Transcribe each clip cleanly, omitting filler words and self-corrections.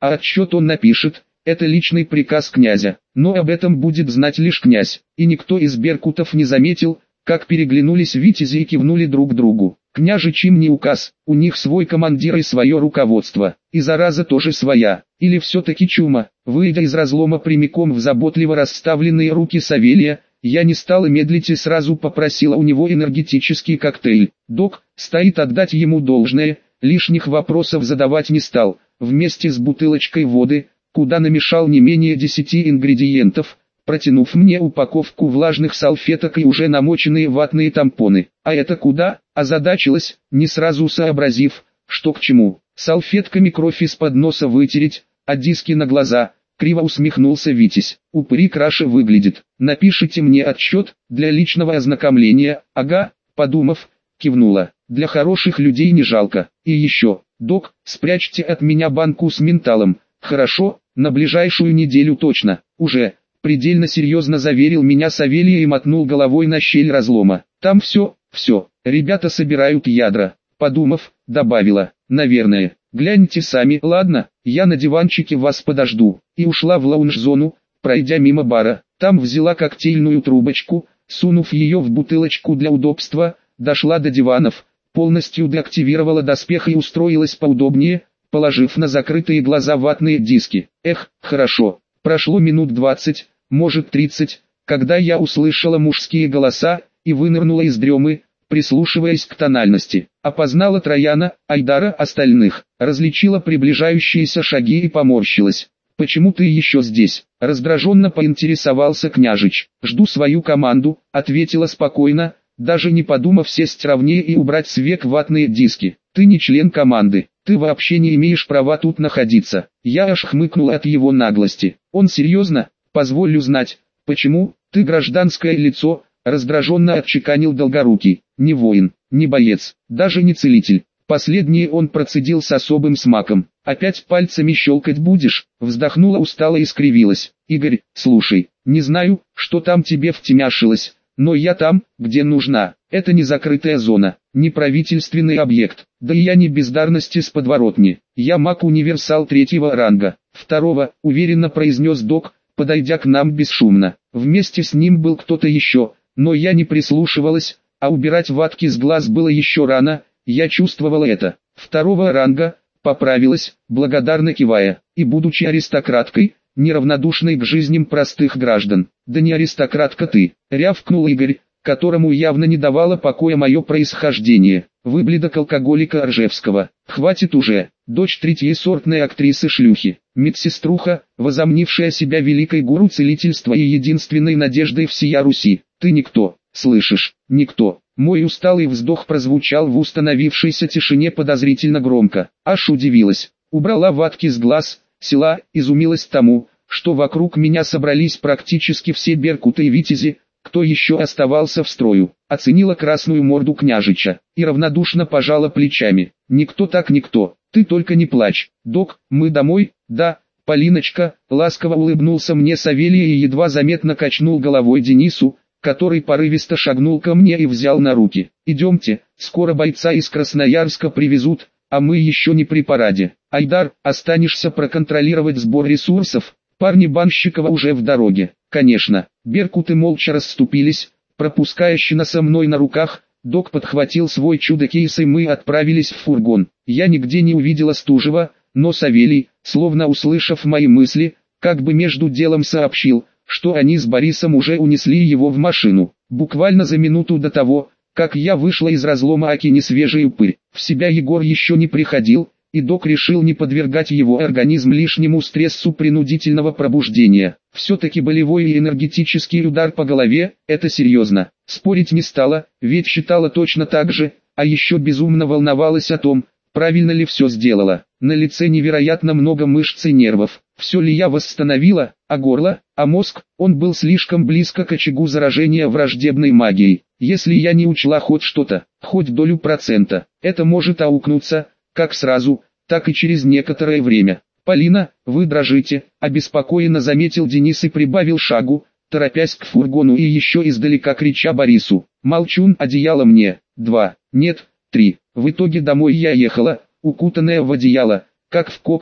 а отчет он напишет, это личный приказ князя, но об этом будет знать лишь князь, и никто из беркутов не заметил, как переглянулись витязи и кивнули друг другу. Княжич им не указ, у них свой командир и свое руководство, и зараза тоже своя, или все-таки чума. Выйдя из разлома прямиком в заботливо расставленные руки Савелия, я не стала медлить и сразу попросила у него энергетический коктейль. Док, стоит отдать ему должное, лишних вопросов задавать не стал, вместе с бутылочкой воды, куда намешал не менее 10 ингредиентов, протянув мне упаковку влажных салфеток и уже намоченные ватные тампоны. А это куда? Озадачилась, не сразу сообразив, что к чему. Салфетками кровь из-под носа вытереть, а диски на глаза. Криво усмехнулся Витязь. Упыри краше выглядит. Напишите мне отчет, для личного ознакомления. Ага, подумав, кивнула. Для хороших людей не жалко. И еще, док, спрячьте от меня банку с менталом. Хорошо, на ближайшую неделю точно. Уже. Предельно серьезно заверил меня Савелий и мотнул головой на щель разлома. Там все, ребята собирают ядра. Подумав, добавила, наверное, гляньте сами. Ладно, я на диванчике вас подожду. И ушла в лаунж-зону, пройдя мимо бара. Там взяла коктейльную трубочку, сунув ее в бутылочку для удобства, дошла до диванов, полностью деактивировала доспех и устроилась поудобнее, положив на закрытые глаза ватные диски. Эх, хорошо. Прошло минут 20, может 30, когда я услышала мужские голоса, и вынырнула из дремы, прислушиваясь к тональности. Опознала Трояна, Айдара, остальных, различила приближающиеся шаги и поморщилась. «Почему ты еще здесь?» — раздраженно поинтересовался княжич. «Жду свою команду», — ответила спокойно, даже не подумав сесть ровнее и убрать с век ватные диски. «Ты не член команды, ты вообще не имеешь права тут находиться». Я аж хмыкнул от его наглости. «Он серьезно? Позволю знать, почему, ты гражданское лицо», — раздраженно отчеканил Долгорукий. «Не воин, не боец, даже не целитель». Последнее он процедил с особым смаком. «Опять пальцами щелкать будешь?» — вздохнула устало и скривилась. «Игорь, слушай, не знаю, что там тебе втемяшилось, но я там, где нужна. Это не закрытая зона, не правительственный объект, да и я не бездарности с подворотни. Я маг-универсал 3-го ранга. 2-го, уверенно произнес док, подойдя к нам бесшумно. Вместе с ним был кто-то еще, но я не прислушивалась, а убирать ватки с глаз было еще рано, я чувствовала это. 2-го ранга, поправилась, благодарно кивая, и будучи аристократкой, неравнодушной к жизням простых граждан. «Да не аристократка ты», — рявкнул Игорь, которому явно не давало покоя мое происхождение, выблядок алкоголика Ржевского. «Хватит уже, дочь третьесортной актрисы-шлюхи, медсеструха, возомнившая себя великой гуру целительства и единственной надеждой всея Руси. Ты никто, слышишь, никто». Мой усталый вздох прозвучал в установившейся тишине подозрительно громко. Аж удивилась, убрала ватки с глаз, села, изумилась тому, что вокруг меня собрались практически все беркуты и витязи, кто еще оставался в строю. Оценила красную морду княжича и равнодушно пожала плечами. «Никто так никто, ты только не плачь. Док, мы домой?» «Да, Полиночка», ласково улыбнулся мне Савелий и едва заметно качнул головой Денису, который порывисто шагнул ко мне и взял на руки. «Идемте, скоро бойца из Красноярска привезут, а мы еще не при параде. Айдар, останешься проконтролировать сбор ресурсов, парни Банщикова уже в дороге». Конечно, беркуты молча расступились, пропуская щена со мной на руках, док подхватил свой чудо-кейс и мы отправились в фургон. Я нигде не увидела Стужева, но Савелий, словно услышав мои мысли, как бы между делом сообщил, что они с Борисом уже унесли его в машину. Буквально за минуту до того, как я вышла из разлома Аки несвежий упырь. В себя Егор еще не приходил, и док решил не подвергать его организм лишнему стрессу принудительного пробуждения. Все-таки болевой и энергетический удар по голове – это серьезно. Спорить не стала, ведь считала точно так же, а еще безумно волновалась о том, правильно ли все сделала. На лице невероятно много мышц и нервов. Все ли я восстановила, а горло, а мозг, он был слишком близко к очагу заражения враждебной магией. Если я не учла хоть что-то, хоть долю процента, это может аукнуться, как сразу, так и через некоторое время. «Полина, вы дрожите», — обеспокоенно заметил Денис и прибавил шагу, торопясь к фургону и еще издалека крича Борису: «Молчун, одеяло мне!» 2, нет, 3. В итоге домой я ехала, укутанная в одеяло, как в кокон,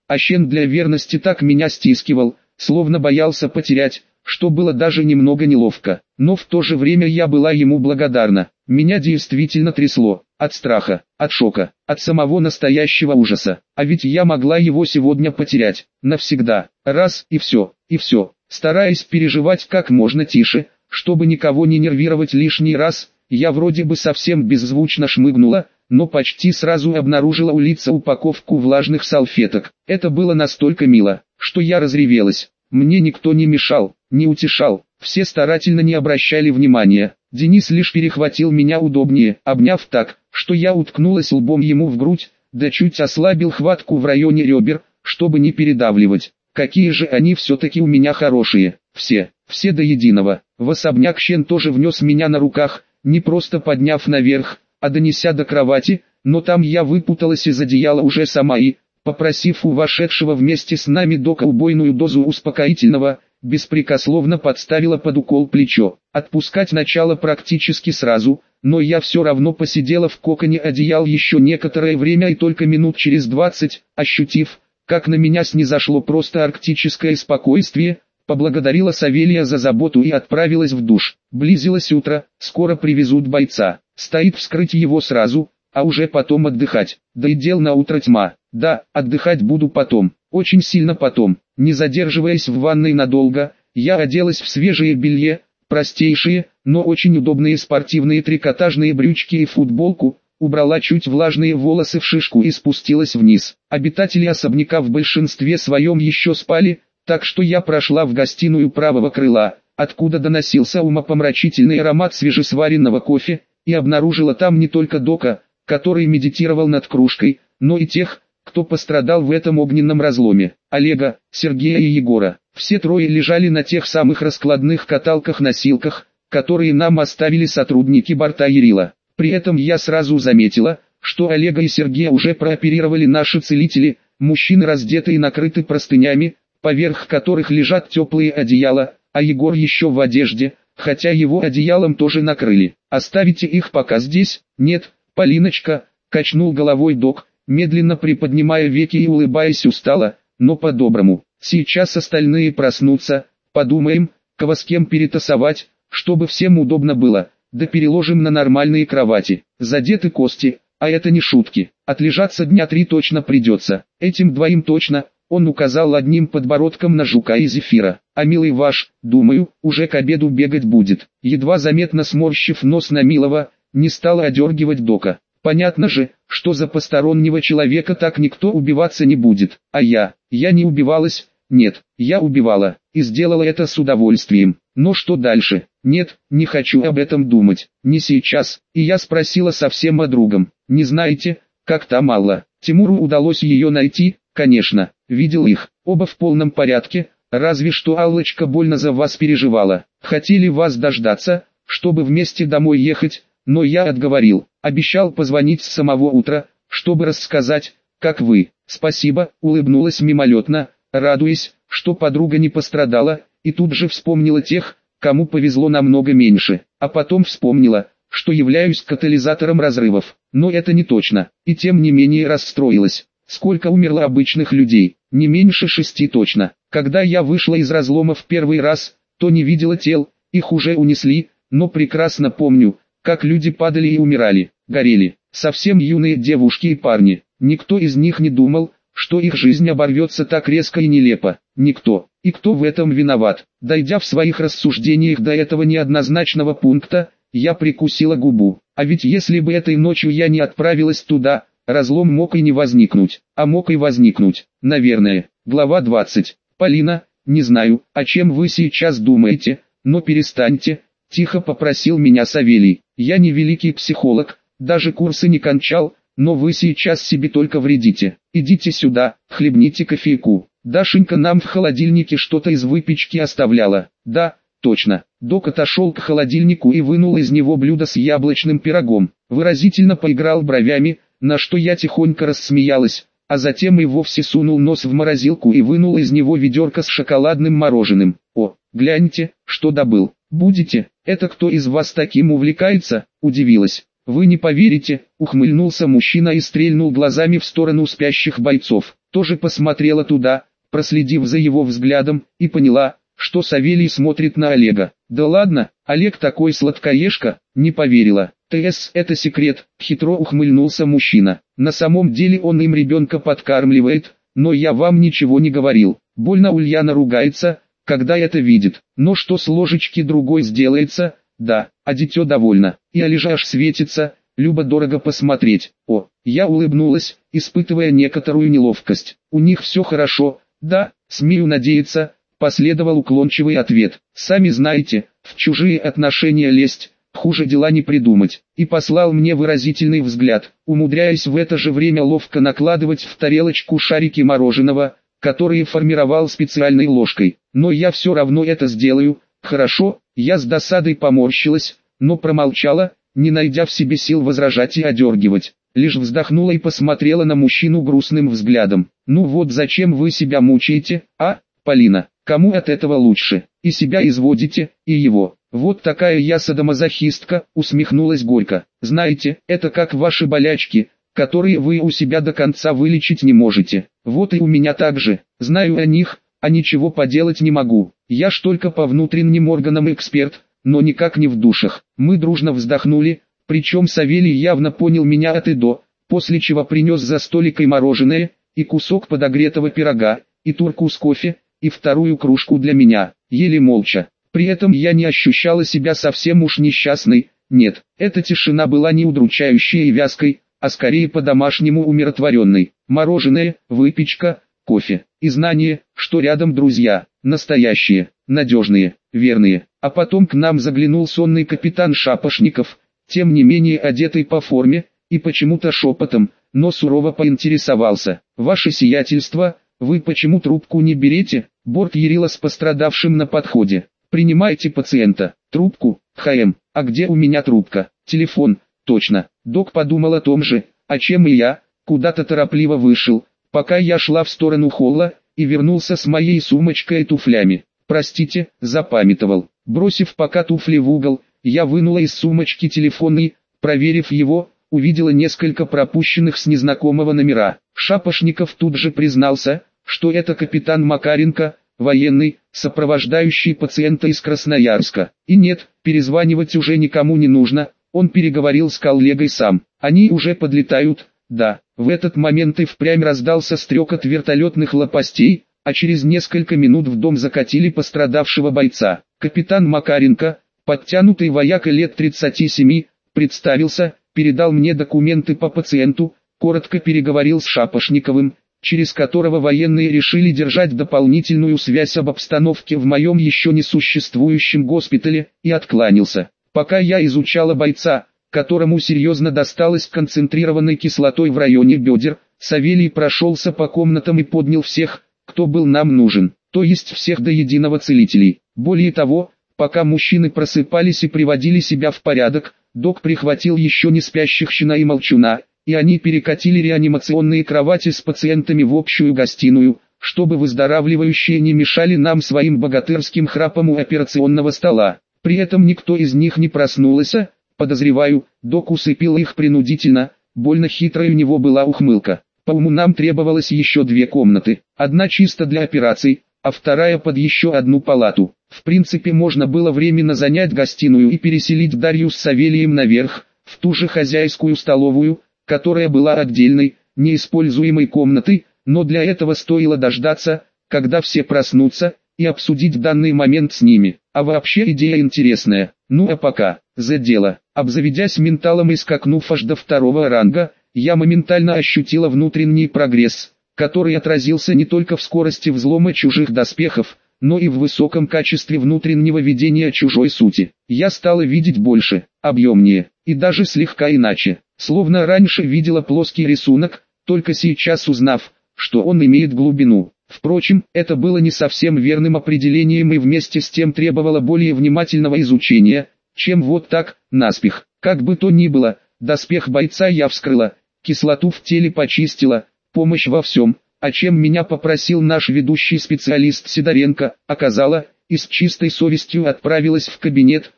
а Щен для верности так меня стискивал, словно боялся потерять, что было даже немного неловко. Но в то же время я была ему благодарна. Меня действительно трясло, от страха, от шока, от самого настоящего ужаса. А ведь я могла его сегодня потерять, навсегда, раз и все, и все. Стараясь переживать как можно тише, чтобы никого не нервировать лишний раз, я вроде бы совсем беззвучно шмыгнула, но почти сразу обнаружила у лица упаковку влажных салфеток. Это было настолько мило, что я разревелась. Мне никто не мешал, не утешал, все старательно не обращали внимания. Денис лишь перехватил меня удобнее, обняв так, что я уткнулась лбом ему в грудь, да чуть ослабил хватку в районе ребер, чтобы не передавливать. Какие же они все-таки у меня хорошие, все до единого. В особняк Щен тоже внес меня на руках, не просто подняв наверх, а донеся до кровати, но там я выпуталась из одеяла уже сама и, попросив у вошедшего вместе с нами дока убойную дозу успокоительного, беспрекословно подставила под укол плечо. Отпускать начало практически сразу, но я все равно посидела в коконе одеял еще некоторое время и только минут через 20, ощутив, как на меня снизошло просто арктическое спокойствие, поблагодарила Савелия за заботу и отправилась в душ. Близилось утро, скоро привезут бойца, стоит вскрыть его сразу, а уже потом отдыхать. Да и дел на утро тьма. Да, отдыхать буду потом, очень сильно потом. Не задерживаясь в ванной надолго, я оделась в свежее белье, простейшие, но очень удобные спортивные трикотажные брючки и футболку, убрала чуть влажные волосы в шишку и спустилась вниз. Обитатели особняка в большинстве своем еще спали, так что я прошла в гостиную правого крыла, откуда доносился умопомрачительный аромат свежесваренного кофе, и обнаружила там не только Дока, который медитировал над кружкой, но и тех, кто пострадал в этом огненном разломе. Олега, Сергея и Егора. Все трое лежали на тех самых раскладных каталках-носилках, которые нам оставили сотрудники борта Ярила. При этом я сразу заметила, что Олега и Сергея уже прооперировали наши целители, мужчины раздеты и накрыты простынями, поверх которых лежат теплые одеяла, а Егор еще в одежде, хотя его одеялом тоже накрыли. «Оставите их пока здесь?» «Нет, Полиночка», — качнул головой док, медленно приподнимая веки и улыбаясь устало, но по-доброму. «Сейчас остальные проснутся, подумаем, кого с кем перетасовать, чтобы всем удобно было, да переложим на нормальные кровати. Задеты кости, а это не шутки, отлежаться дня 3 точно придется, этим двоим точно». Он указал одним подбородком на Жука и Зефира. «А милый ваш, думаю, уже к обеду бегать будет». Едва заметно сморщив нос на милого, не стала одергивать Дока. Понятно же, что за постороннего человека так никто убиваться не будет. А я не убивалась, нет, я убивала, и сделала это с удовольствием. Но что дальше? Нет, не хочу об этом думать, не сейчас. И я спросила совсем о другом. Не знаете, как там Алла? Тимуру удалось ее найти? Конечно, видел их, оба в полном порядке, разве что Аллочка больно за вас переживала. Хотели вас дождаться, чтобы вместе домой ехать, но я отговорил, обещал позвонить с самого утра, чтобы рассказать, как вы. Спасибо, улыбнулась мимолетно, радуясь, что подруга не пострадала, и тут же вспомнила тех, кому повезло намного меньше, а потом вспомнила, что являюсь катализатором разрывов, но это не точно, и тем не менее расстроилась. Сколько умерло обычных людей? Не меньше 6 точно. Когда я вышла из разлома в первый раз, то не видела тел, их уже унесли, но прекрасно помню, как люди падали и умирали, горели. Совсем юные девушки и парни. Никто из них не думал, что их жизнь оборвется так резко и нелепо. Никто. И кто в этом виноват? Дойдя в своих рассуждениях до этого неоднозначного пункта, я прикусила губу. А ведь если бы этой ночью я не отправилась туда, разлом мог и не возникнуть, а мог и возникнуть, наверное. Глава 20. Полина, не знаю, о чем вы сейчас думаете, но перестаньте, тихо попросил меня Савелий. Я не великий психолог, даже курсы не кончал, но вы сейчас себе только вредите. Идите сюда, хлебните кофейку. Дашенька нам в холодильнике что-то из выпечки оставляла. Да, точно. Док отошел к холодильнику и вынул из него блюдо с яблочным пирогом. Выразительно поиграл бровями, на что я тихонько рассмеялась, а затем и вовсе сунул нос в морозилку и вынул из него ведерко с шоколадным мороженым. О, гляньте, что добыл. Будете? Это кто из вас таким увлекается? Удивилась. Вы не поверите, ухмыльнулся мужчина и стрельнул глазами в сторону спящих бойцов. тоже посмотрела туда, проследив за его взглядом, и поняла, что Савелий смотрит на Олега. Да ладно, Олег такой сладкоежка, не поверила. ТС, это секрет, хитро ухмыльнулся мужчина. На самом деле он им ребенка подкармливает, но я вам ничего не говорил. Больно Ульяна ругается, когда это видит. Но что с ложечки другой сделается, да, а дитё довольно. И Олежа аж светится, любо-дорого посмотреть. О, я улыбнулась, испытывая некоторую неловкость. У них все хорошо, да, смею надеяться, последовал уклончивый ответ. Сами знаете, в чужие отношения лезть, хуже дела не придумать. И послал мне выразительный взгляд, умудряясь в это же время ловко накладывать в тарелочку шарики мороженого, которые формировал специальной ложкой. Но я все равно это сделаю. Хорошо, я с досадой поморщилась, но промолчала, не найдя в себе сил возражать и одергивать. Лишь вздохнула и посмотрела на мужчину грустным взглядом. Ну вот зачем вы себя мучаете, а, Полина? Кому от этого лучше? И себя изводите, и его. Вот такая я садомазохистка, усмехнулась горько. Знаете, это как ваши болячки, которые вы у себя до конца вылечить не можете. Вот и у меня так же. Знаю о них, а ничего поделать не могу. Я ж только по внутренним органам эксперт, но никак не в душах. Мы дружно вздохнули, причем Савелий явно понял меня от и до, после чего принес за столик и мороженое, и кусок подогретого пирога, и турку с кофе, и вторую кружку для меня, еле молча. При этом я не ощущала себя совсем уж несчастной, нет, эта тишина была не удручающей и вязкой, а скорее по-домашнему умиротворенной. Мороженое, выпечка, кофе, и знание, что рядом друзья, настоящие, надежные, верные. А потом к нам заглянул сонный капитан Шапошников, тем не менее одетый по форме, и почему-то шепотом, но сурово поинтересовался. «Ваше сиятельство, вы почему трубку не берете?» Борт Ярила с пострадавшим на подходе. «Принимайте пациента. Трубку? ХМ. А где у меня трубка? Телефон. Точно». Док подумал о том же, о чем и я, куда-то торопливо вышел, пока я шла в сторону холла, и вернулся с моей сумочкой и туфлями. «Простите, запамятовал». Бросив пока туфли в угол, я вынула из сумочки телефон и, проверив его, увидела несколько пропущенных с незнакомого номера. Шапошников тут же признался, что это капитан Макаренко, военный, сопровождающий пациента из Красноярска. И нет, перезванивать уже никому не нужно, он переговорил с коллегой сам. Они уже подлетают, да. В этот момент и впрямь раздался стрекот вертолетных лопастей, а через несколько минут в дом закатили пострадавшего бойца. Капитан Макаренко, подтянутый вояка лет 37, представился, передал мне документы по пациенту, коротко переговорил с Шапошниковым, через которого военные решили держать дополнительную связь об обстановке в моем еще не существующем госпитале, и откланялся. Пока я изучала бойца, которому серьезно досталось концентрированной кислотой в районе бедер, Савелий прошелся по комнатам и поднял всех, кто был нам нужен, то есть всех до единого целителей. Более того, пока мужчины просыпались и приводили себя в порядок, док прихватил еще не спящих Щена и Молчуна, и они перекатили реанимационные кровати с пациентами в общую гостиную, чтобы выздоравливающие не мешали нам своим богатырским храпом у операционного стола. При этом никто из них не проснулся, подозреваю, док усыпил их принудительно, больно хитрой у него была ухмылка. По уму нам требовалось еще 2 комнаты, одна чисто для операций, а вторая под еще одну палату. В принципе можно было временно занять гостиную и переселить Дарью с Савелием наверх, в ту же хозяйскую столовую, которая была отдельной, неиспользуемой комнатой, но для этого стоило дождаться, когда все проснутся, и обсудить данный момент с ними. А вообще идея интересная. Ну а пока, за дело. Обзаведясь менталом и скакнув аж до 2-го ранга, я моментально ощутила внутренний прогресс, который отразился не только в скорости взлома чужих доспехов, но и в высоком качестве внутреннего видения чужой сути. Я стала видеть больше, объемнее, и даже слегка иначе, словно раньше видела плоский рисунок, только сейчас узнав, что он имеет глубину. Впрочем, это было не совсем верным определением и вместе с тем требовало более внимательного изучения, чем вот так, наспех. Как бы то ни было, доспех бойца я вскрыла, кислоту в теле почистила, помощь во всем, о чем меня попросил наш ведущий специалист Сидоренко, оказала, и с чистой совестью отправилась в кабинет,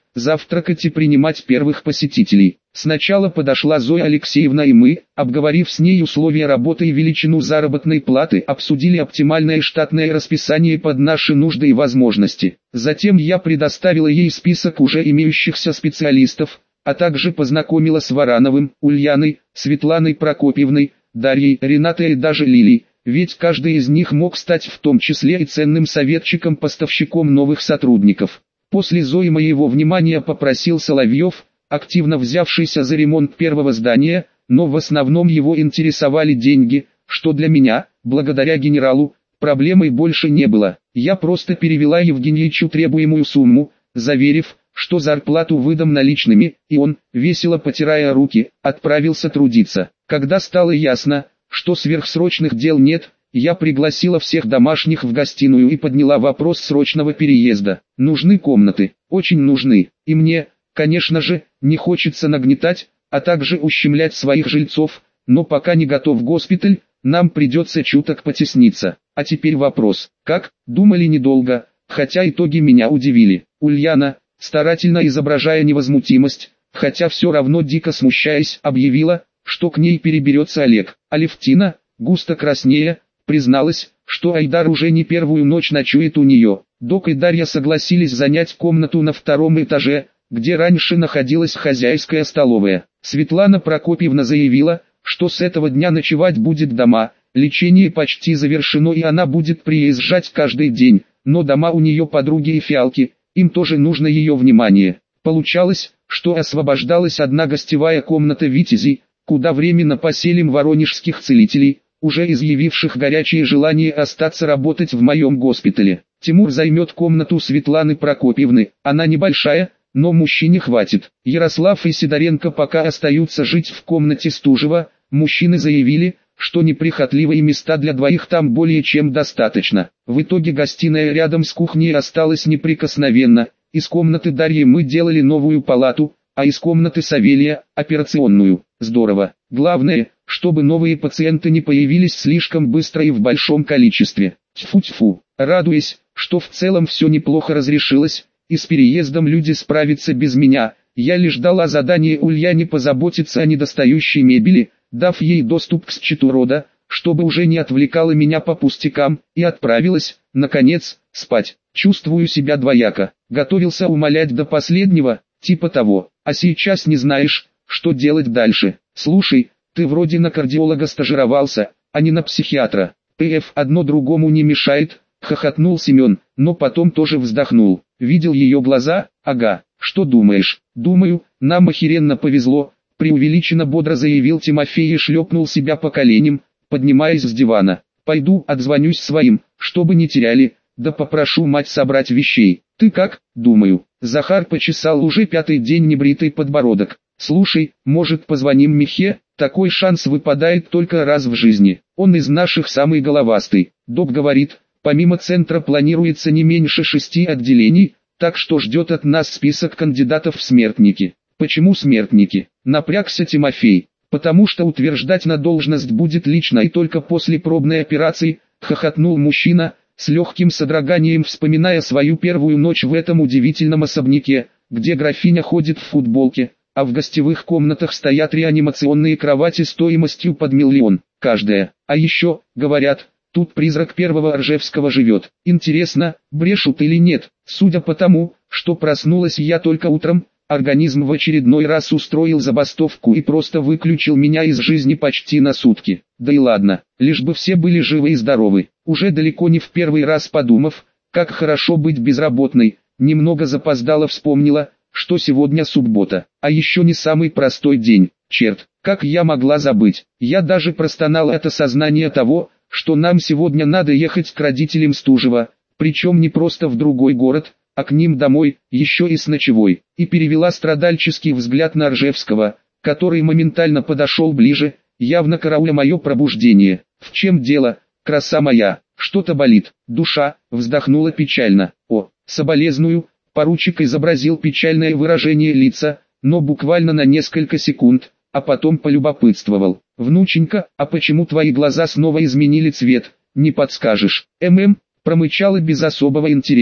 завтракать и принимать первых посетителей. Сначала подошла Зоя Алексеевна, и мы, обговорив с ней условия работы и величину заработной платы, обсудили оптимальное штатное расписание под наши нужды и возможности. Затем я предоставила ей список уже имеющихся специалистов, а также познакомила с Варановым, Ульяной, Светланой Прокопьевной, Дарьей, Ренатой и даже Лилией, ведь каждый из них мог стать в том числе и ценным советчиком-поставщиком новых сотрудников. После Зои моего внимания попросил Соловьев, активно взявшийся за ремонт первого здания, но в основном его интересовали деньги, что для меня, благодаря генералу, проблемой больше не было. Я просто перевела Евгеньевичу требуемую сумму, заверив, что зарплату выдам наличными, и он, весело потирая руки, отправился трудиться. Когда стало ясно, что сверхсрочных дел нет, я пригласила всех домашних в гостиную и подняла вопрос срочного переезда. Нужны комнаты, очень нужны, и мне, конечно же, не хочется нагнетать, а также ущемлять своих жильцов, но пока не готов госпиталь, нам придется чуток потесниться. А теперь вопрос, как? Думали недолго, хотя итоги меня удивили. Ульяна, старательно изображая невозмутимость, хотя все равно дико смущаясь, объявила, что к ней переберется Олег. Алевтина, густо краснея, призналась, что Айдар уже не первую ночь ночует у нее. Док и Дарья согласились занять комнату на втором этаже, где раньше находилась хозяйская столовая. Светлана Прокопьевна заявила, что с этого дня ночевать будет дома, лечение почти завершено и она будет приезжать каждый день, но дома у нее подруги и фиалки, им тоже нужно ее внимание. Получалось, что освобождалась одна гостевая комната Витязей, куда временно поселим воронежских целителей, уже изъявивших горячее желание остаться работать в моем госпитале. Тимур займет комнату Светланы Прокопьевны, она небольшая, но мужчине хватит. Ярослав и Сидоренко пока остаются жить в комнате Стужева, мужчины заявили, что неприхотливые места для двоих там более чем достаточно. В итоге гостиная рядом с кухней осталась неприкосновенна, из комнаты Дарьи мы делали новую палату, а из комнаты Савелия – операционную. Здорово. Главное, чтобы новые пациенты не появились слишком быстро и в большом количестве. Тьфу-тьфу. Радуясь, что в целом все неплохо разрешилось, и с переездом люди справятся без меня, я лишь дала задание Ульяне позаботиться о недостающей мебели, дав ей доступ к счету рода, чтобы уже не отвлекала меня по пустякам, и отправилась, наконец, спать. Чувствую себя двояко. Готовился умолять до последнего, типа того. А сейчас не знаешь, что делать дальше. Слушай, ты вроде на кардиолога стажировался, а не на психиатра. ПФ одно другому не мешает, хохотнул Семен, но потом тоже вздохнул. Видел ее глаза? Ага. Что думаешь? Думаю, нам охеренно повезло, преувеличенно бодро заявил Тимофей и шлепнул себя по коленям, поднимаясь с дивана. Пойду отзвонюсь своим, чтобы не теряли, да попрошу мать собрать вещей. Ты как? Думаю. Захар почесал уже пятый день небритый подбородок. Слушай, может позвоним Михе? Такой шанс выпадает только раз в жизни. Он из наших самый головастый. Док говорит, помимо центра планируется не меньше 6 отделений, так что ждет от нас список кандидатов в смертники. Почему смертники? Напрягся Тимофей. Потому что утверждать на должность будет лично и только после пробной операции, хохотнул мужчина, с легким содроганием вспоминая свою первую ночь в этом удивительном особняке, где графиня ходит в футболке, а в гостевых комнатах стоят реанимационные кровати стоимостью под 1 миллион, каждая. А еще, говорят, тут призрак первого Ржевского живет. Интересно, брешут или нет? Судя по тому, что проснулась я только утром, организм в очередной раз устроил забастовку и просто выключил меня из жизни почти на сутки. Да и ладно, лишь бы все были живы и здоровы. Уже далеко не в первый раз подумав, как хорошо быть безработной, немного запоздало вспомнила, что сегодня суббота, а еще не самый простой день. Черт, как я могла забыть? Я даже простонала от осознания того, что нам сегодня надо ехать к родителям Стужева, причем не просто в другой город, а к ним домой, еще и с ночевой, и перевела страдальческий взгляд на Ржевского, который моментально подошел ближе, явно карауля мое пробуждение. В чем дело, краса моя? Что-то болит, душа, вздохнула печально. О, соболезную. Поручик изобразил печальное выражение лица, но буквально на несколько секунд, а потом полюбопытствовал. «Внученька, а почему твои глаза снова изменили цвет, не подскажешь?» Промычала без особого интереса.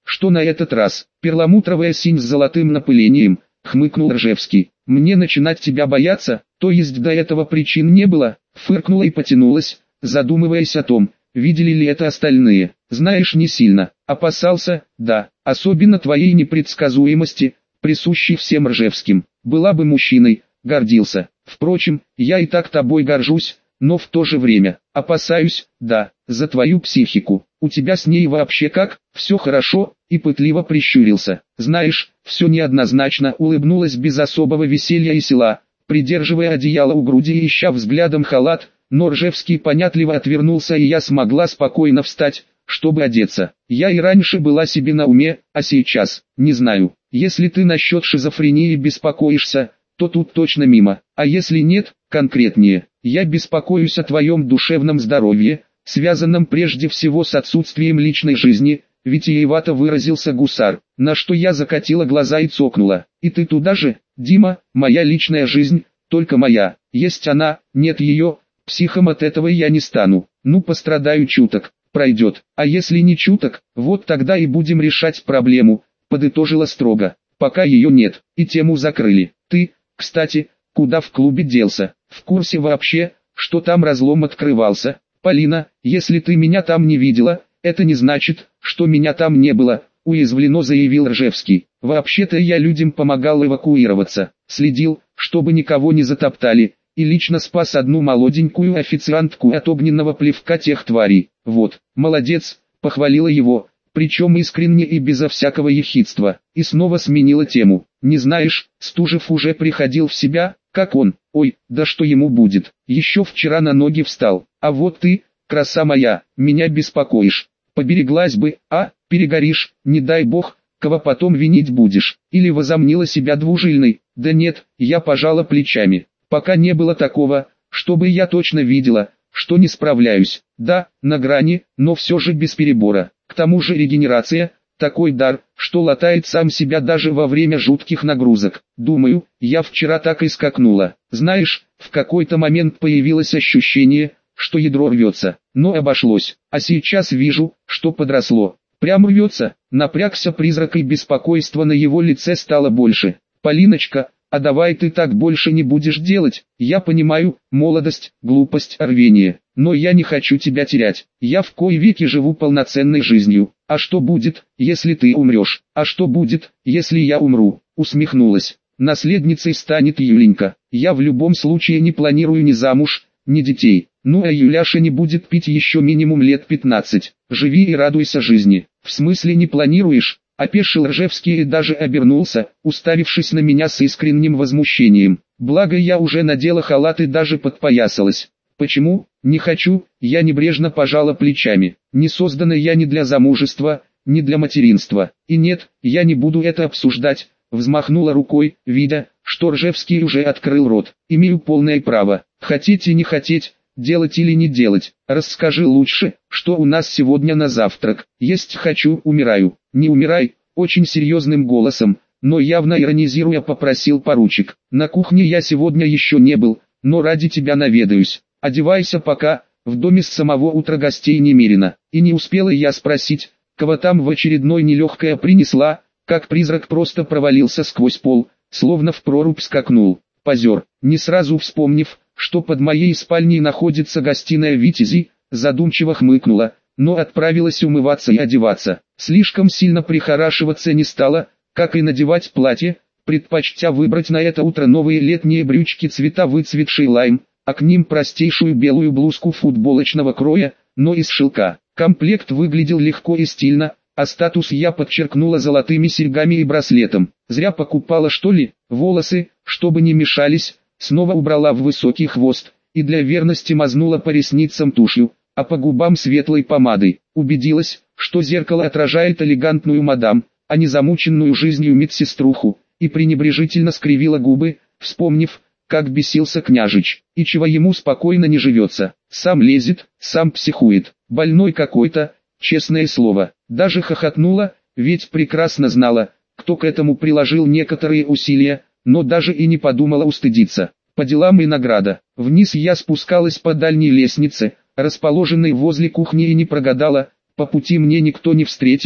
что на этот раз? Перламутровая синь с золотым напылением, хмыкнул Ржевский. Мне начинать тебя бояться, то есть до этого причин не было, фыркнула и потянулась, задумываясь о том, видели ли это остальные. Знаешь, не сильно. Опасался, да, особенно твоей непредсказуемости, присущей всем Ржевским. Была бы мужчиной, гордился. Впрочем, я и так тобой горжусь, но в то же время, опасаюсь, да, за твою психику. У тебя с ней вообще как? Все хорошо? И пытливо прищурился. Знаешь, все неоднозначно, улыбнулась без особого веселья и села, придерживая одеяло у груди и ища взглядом халат, но Ржевский понятливо отвернулся, и я смогла спокойно встать, чтобы одеться. Я и раньше была себе на уме, а сейчас, не знаю. Если ты насчет шизофрении беспокоишься, то тут точно мимо, а если нет, конкретнее. Я беспокоюсь о твоем душевном здоровье, связанном прежде всего с отсутствием личной жизни, витиевато выразился гусар, на что я закатила глаза и цокнула. И ты туда же, Дима, моя личная жизнь, только моя, есть она, нет ее, психом от этого я не стану, ну пострадаю чуток, пройдет, а если не чуток, вот тогда и будем решать проблему, подытожила строго, пока ее нет, и тему закрыли. Ты, кстати, куда в клубе делся, в курсе вообще, что там разлом открывался? Полина, если ты меня там не видела, это не значит, что меня там не было, уязвленно заявил Ржевский. Вообще-то я людям помогал эвакуироваться, следил, чтобы никого не затоптали, и лично спас одну молоденькую официантку от огненного плевка тех тварей. Вот, молодец, похвалила его, причем искренне и безо всякого ехидства, и снова сменила тему. Не знаешь, Стужев уже приходил в себя, как он? Ой, да что ему будет, еще вчера на ноги встал, а вот ты, краса моя, меня беспокоишь. Побереглась бы, а, перегоришь, не дай бог, кого потом винить будешь, или возомнила себя двужильной. Да нет, я пожала плечами, пока не было такого, чтобы я точно видела, что не справляюсь. Да, на грани, но все же без перебора. К тому же регенерация – такой дар, что латает сам себя даже во время жутких нагрузок. Думаю, я вчера так и скакнула. Знаешь, в какой-то момент появилось ощущение, что ядро рвется, но обошлось. А сейчас вижу, что подросло. Прямо рвется. Напрягся призрак, и беспокойство на его лице стало больше. Полиночка, а давай ты так больше не будешь делать. Я понимаю, молодость, глупость, рвение. Но я не хочу тебя терять. Я в кои веки живу полноценной жизнью. А что будет, если ты умрешь? А что будет, если я умру? Усмехнулась. Наследницей станет Юленька. Я в любом случае не планирую ни замуж, ни детей. Ну а Юляша не будет пить еще минимум лет 15. Живи и радуйся жизни. В смысле не планируешь? Опешил Ржевский и даже обернулся, уставившись на меня с искренним возмущением. Благо я уже надела халат и даже подпоясалась. Почему? Не хочу, я небрежно пожала плечами. Не создана я ни для замужества, ни для материнства. И нет, я не буду это обсуждать, взмахнула рукой, видя, что Ржевский уже открыл рот. Имею полное право, хотеть и не хотеть, делать или не делать. Расскажи лучше, что у нас сегодня на завтрак. Есть хочу, умираю. Не умирай, очень серьезным голосом, но явно иронизируя попросил поручик. На кухне я сегодня еще не был, но ради тебя наведаюсь. Одевайся пока, в доме с самого утра гостей немерено. И не успела я спросить, кого там в очередной нелегкая принесла, как призрак просто провалился сквозь пол, словно в прорубь скакнул. Позер, не сразу вспомнив, что под моей спальней находится гостиная Витязи, задумчиво хмыкнула, но отправилась умываться и одеваться. Слишком сильно прихорашиваться не стала, как и надевать платье, предпочтя выбрать на это утро новые летние брючки цвета выцветший лайм, а к ним простейшую белую блузку футболочного кроя, но из шелка. Комплект выглядел легко и стильно, а статус я подчеркнула золотыми серьгами и браслетом. Зря покупала что ли? Волосы, чтобы не мешались, снова убрала в высокий хвост, и для верности мазнула по ресницам тушью, а по губам светлой помадой. Убедилась, что зеркало отражает элегантную мадам, а не замученную жизнью медсеструху, и пренебрежительно скривила губы, вспомнив, как бесился княжич, и чего ему спокойно не живется. Сам лезет, сам психует, больной какой-то, честное слово. Даже хохотнула, ведь прекрасно знала, кто к этому приложил некоторые усилия, но даже и не подумала устыдиться. По делам и награда. Вниз я спускалась по дальней лестнице, расположенной возле кухни, и не прогадала. По пути мне никто не встретился,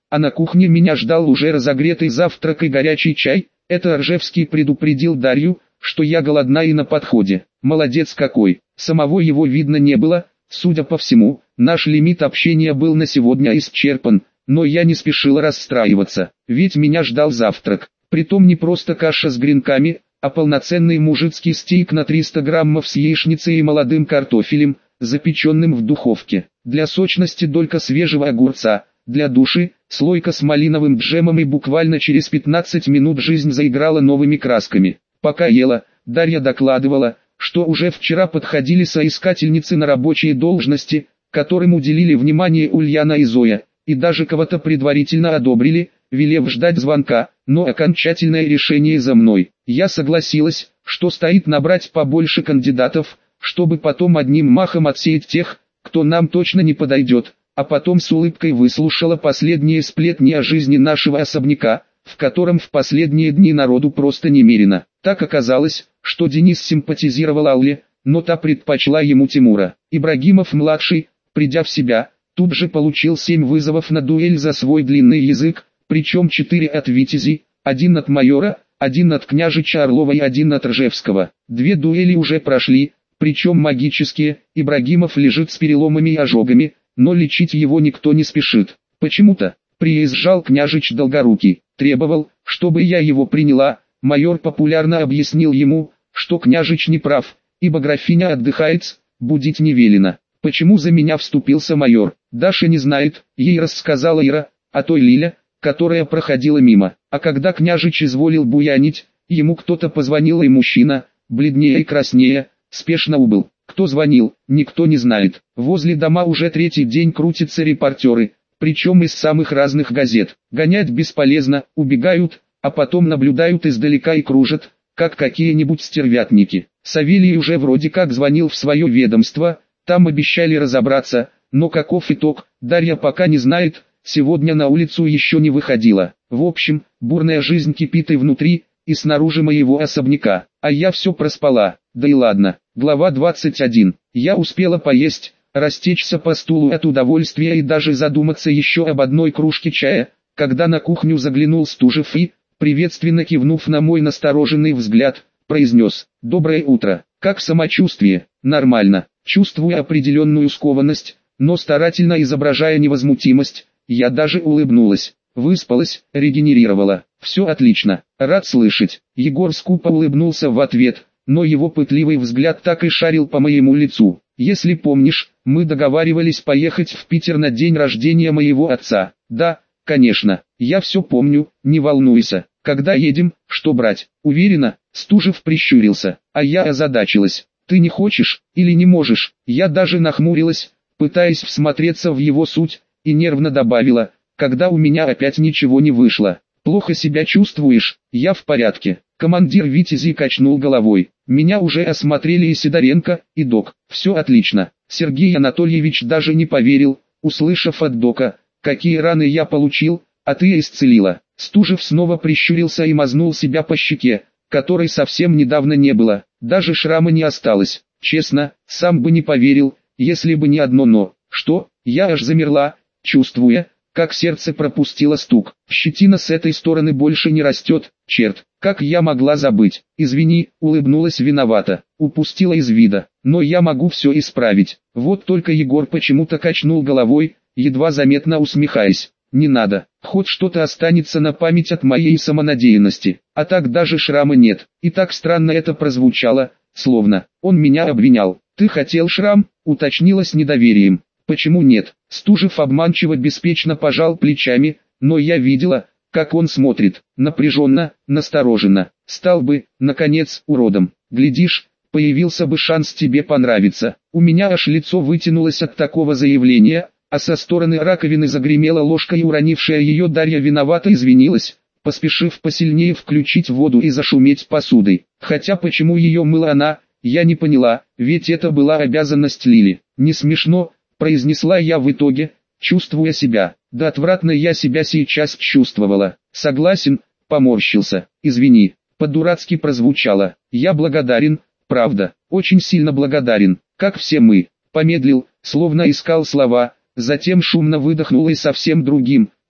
а на кухне меня ждал уже разогретый завтрак и горячий чай. Это Ржевский предупредил Дарью, что я голодна и на подходе. Молодец какой, самого его видно не было. Судя по всему, наш лимит общения был на сегодня исчерпан, но я не спешила расстраиваться, ведь меня ждал завтрак. Притом не просто каша с гренками, а полноценный мужицкий стейк на 300 граммов с яичницей и молодым картофелем, запеченным в духовке. Для сочности долька свежего огурца, для души слойка с малиновым джемом, и буквально через 15 минут жизнь заиграла новыми красками. Пока ела, Дарья докладывала, что уже вчера подходили соискательницы на рабочие должности, которым уделили внимание Ульяна и Зоя, и даже кого-то предварительно одобрили, велев ждать звонка, но окончательное решение за мной. Я согласилась, что стоит набрать побольше кандидатов, чтобы потом одним махом отсеять тех, кто нам точно не подойдет, а потом с улыбкой выслушала последние сплетни о жизни нашего особняка, в котором в последние дни народу просто немерено. Так оказалось, что Денис симпатизировал Алле, но та предпочла ему Тимура. Ибрагимов-младший, придя в себя, тут же получил 7 вызовов на дуэль за свой длинный язык, причем 4 от Витязей, 1 от майора, 1 от княжича Орлова и 1 от Ржевского. 2 дуэли уже прошли, причем магические. Ибрагимов лежит с переломами и ожогами, но лечить его никто не спешит. Почему-то приезжал княжич Долгорукий, требовал, чтобы я его приняла. Майор популярно объяснил ему, что княжич не прав, ибо графиня отдыхает, будить не велено. Почему за меня вступился майор? Даша не знает, ей рассказала Ира, а той Лиля, которая проходила мимо. А когда княжич изволил буянить, ему кто-то позвонил, и мужчина, бледнее и краснее, спешно убыл. Кто звонил, никто не знает. Возле дома уже 3-й день крутятся репортеры, причем из самых разных газет. Гонять бесполезно, убегают, а потом наблюдают издалека и кружат, как какие-нибудь стервятники. Савелий уже вроде как звонил в свое ведомство, там обещали разобраться, но каков итог, Дарья пока не знает, сегодня на улицу еще не выходила. В общем, бурная жизнь кипит и внутри, и снаружи моего особняка, а я все проспала. Да и ладно. Глава 21. Я успела поесть, растечься по стулу от удовольствия и даже задуматься еще об одной кружке чая, когда на кухню заглянул Стужев и, приветственно кивнув на мой настороженный взгляд, произнес: «Доброе утро, как самочувствие?» «Нормально». Чувствуя определенную скованность, но старательно изображая невозмутимость, я даже улыбнулась. Выспалась, регенерировала. «Все отлично, рад слышать». Егор скупо улыбнулся в ответ, но его пытливый взгляд так и шарил по моему лицу. «Если помнишь, мы договаривались поехать в Питер на день рождения моего отца». «Да, конечно, я все помню, не волнуйся. Когда едем, что брать?» «Уверена?» Стужев прищурился, а я озадачилась. «Ты не хочешь, или не можешь?» Я даже нахмурилась, пытаясь всмотреться в его суть, и нервно добавила: «Когда у меня опять ничего не вышло». «Плохо себя чувствуешь?» «Я в порядке». Командир Витязей качнул головой. «Меня уже осмотрели и Сидоренко, и док. Все отлично». Сергей Анатольевич даже не поверил, услышав от дока: «Какие раны я получил, а ты исцелила». Стужев снова прищурился и мазнул себя по щеке, которой совсем недавно не было. Даже шрама не осталось. Честно, сам бы не поверил, если бы не одно «но». «Что?» Я аж замерла, чувствуя, как сердце пропустило стук. Щетина с этой стороны больше не растет. Черт, как я могла забыть? «Извини», улыбнулась виновата, упустила из вида. «Но я могу все исправить». Вот только Егор почему-то качнул головой, едва заметно усмехаясь. «Не надо, хоть что-то останется на память от моей самонадеянности, а так даже шрама нет». И так странно это прозвучало, словно он меня обвинял. «Ты хотел шрам?» уточнила с недоверием. «Почему нет?» Стужев обманчиво беспечно пожал плечами, но я видела, как он смотрит, напряженно, настороженно. «Стал бы, наконец, уродом. Глядишь, появился бы шанс тебе понравиться». У меня аж лицо вытянулось от такого заявления, а со стороны раковины загремела ложка, и уронившая ее Дарья виновато извинилась, поспешив посильнее включить воду и зашуметь посудой. Хотя почему ее мыла она, я не поняла, ведь это была обязанность Лили. «Не смешно», произнесла я в итоге, чувствуя себя. Да отвратно я себя сейчас чувствовала. «Согласен», поморщился. «Извини, по-дурацки прозвучало. Я благодарен, правда, очень сильно благодарен, как все мы». Помедлил, словно искал слова, затем шумно выдохнул и совсем другим,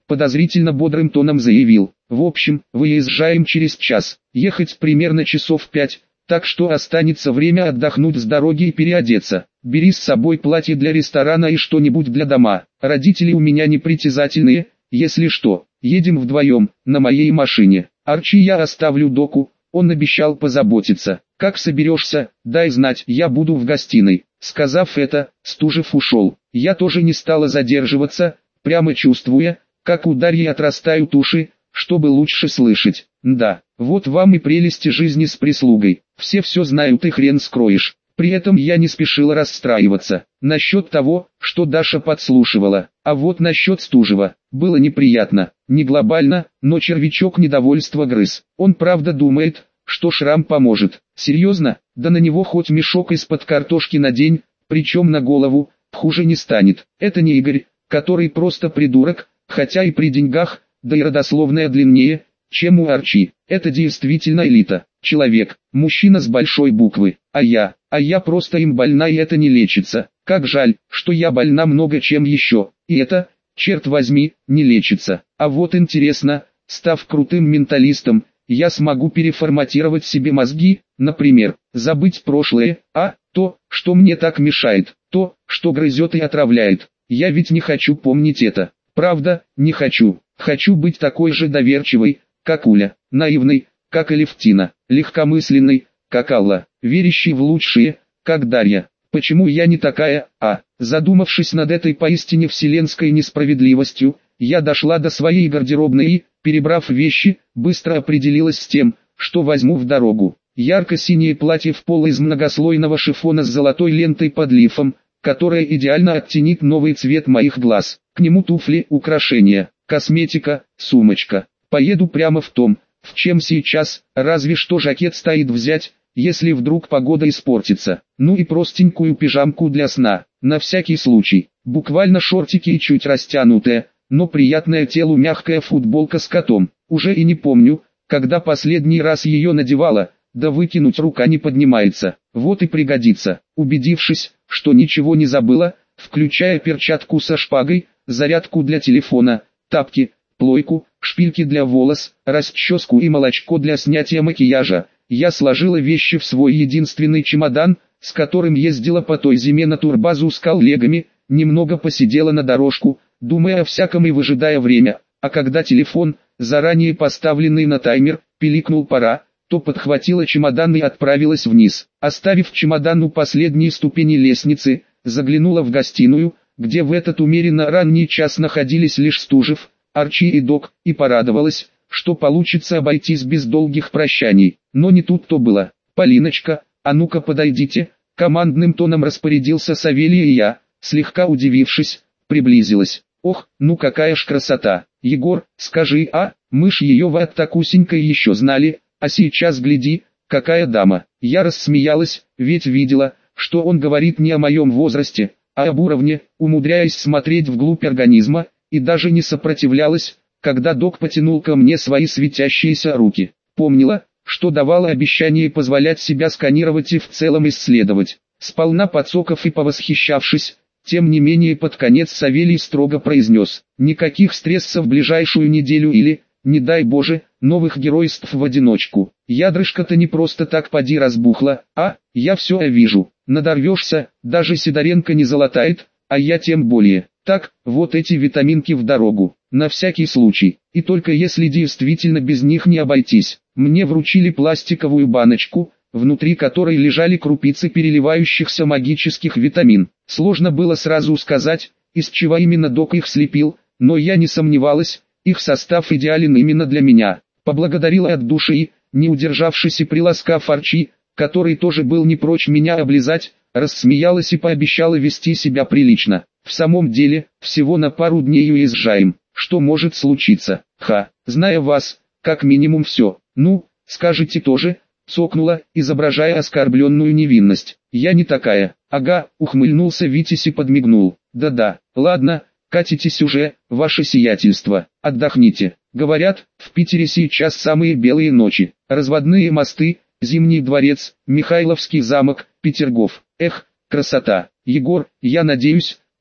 подозрительно бодрым тоном заявил. В общем, выезжаем через час, ехать примерно часов 5, так что останется время отдохнуть с дороги и переодеться. Бери с собой платье для ресторана и что-нибудь для дома. Родители у меня непритязательные, если что, едем вдвоем, на моей машине. Арчи я оставлю доку, он обещал позаботиться. Как соберешься, дай знать, я буду в гостиной. Сказав это, Стужев ушел. Я тоже не стала задерживаться, прямо чувствуя, как у Дарьи отрастают уши, чтобы лучше слышать. Да, вот вам и прелести жизни с прислугой. Все знают и хрен скроешь. При этом я не спешила расстраиваться. Насчет того, что Даша подслушивала. А вот насчет Стужева, было неприятно. Не глобально, но червячок недовольства грыз. Он правда думает, что шрам поможет. Серьезно? Да на него хоть мешок из-под картошки надень, причем на голову, хуже не станет. Это не Игорь, который просто придурок, хотя и при деньгах, да и родословная длиннее, чем у Арчи. Это действительно элита. Человек, мужчина с большой буквы. А я просто им больна, и это не лечится. Как жаль, что я больна много чем еще. И это, черт возьми, не лечится. А вот интересно, став крутым менталистом, я смогу переформатировать себе мозги, например, забыть прошлое, то, что мне так мешает, то, что грызет и отравляет. Я ведь не хочу помнить это. Правда, не хочу. Хочу быть такой же доверчивой, как Уля, наивной, как Алевтина, легкомысленной, как Алла, верящей в лучшее, как Дарья. Почему я не такая, Задумавшись над этой поистине вселенской несправедливостью, я дошла до своей гардеробной и, перебрав вещи, быстро определилась с тем, что возьму в дорогу. Ярко-синее платье в поло из многослойного шифона с золотой лентой под лифом, которая идеально оттенит новый цвет моих глаз. К нему туфли, украшения, косметика, сумочка. Поеду прямо в том, в чем сейчас, разве что жакет стоит взять, если вдруг погода испортится. Ну и простенькую пижамку для сна, на всякий случай. Буквально шортики и чуть растянутая, но приятная телу мягкая футболка с котом. Уже и не помню, когда последний раз ее надевала, да выкинуть рука не поднимается. Вот и пригодится. Убедившись, что ничего не забыла, включая перчатку со шпагой, зарядку для телефона, тапки, плойку, шпильки для волос, расческу и молочко для снятия макияжа, я сложила вещи в свой единственный чемодан, с которым ездила по той зиме на турбазу с коллегами, немного посидела на дорожку, думая о всяком и выжидая время, а когда телефон, заранее поставленный на таймер, пиликнул «пора», то подхватила чемодан и отправилась вниз. Оставив чемодан у последней ступени лестницы, заглянула в гостиную, где в этот умеренно ранний час находились лишь Стужев, Арчи и Док, и порадовалась, что получится обойтись без долгих прощаний. Но не тут-то было. «Полиночка, а ну-ка подойдите», командным тоном распорядился Савелий, и я, слегка удивившись, приблизилась. Ох, ну какая ж красота. Егор, скажи, мы ж ее вот такусенькой еще знали, а сейчас гляди, какая дама. Я рассмеялась, ведь видела, что он говорит не о моем возрасте, а об уровне, умудряясь смотреть вглубь организма, и даже не сопротивлялась, когда Док потянул ко мне свои светящиеся руки. Помнила, что давала обещание позволять себя сканировать и в целом исследовать. Сполна подсоков и повосхищавшись, тем не менее под конец Савелий строго произнес: никаких стрессов в ближайшую неделю или, не дай Боже, новых геройств в одиночку. Ядрышко-то не просто так поди разбухло, я все вижу. Надорвешься, даже Сидоренко не залатает, а я тем более. Так, вот эти витаминки в дорогу, на всякий случай, и только если действительно без них не обойтись. Мне вручили пластиковую баночку, внутри которой лежали крупицы переливающихся магических витамин. Сложно было сразу сказать, из чего именно Док их слепил, но я не сомневалась, их состав идеален именно для меня. Поблагодарила от души и, не удержавшись и приласкав Арчи, который тоже был не прочь меня облизать, рассмеялась и пообещала вести себя прилично. В самом деле, всего на пару дней уезжаем. Что может случиться? Зная вас, как минимум все. Ну, скажите тоже, цокнула, изображая оскорбленную невинность. Я не такая. Ухмыльнулся Витязь и подмигнул. Да-да, ладно, катитесь уже, ваше сиятельство, отдохните. Говорят, в Питере сейчас самые белые ночи. Разводные мосты, Зимний дворец, Михайловский замок, Петергоф. Эх, красота. Егор, я надеюсь,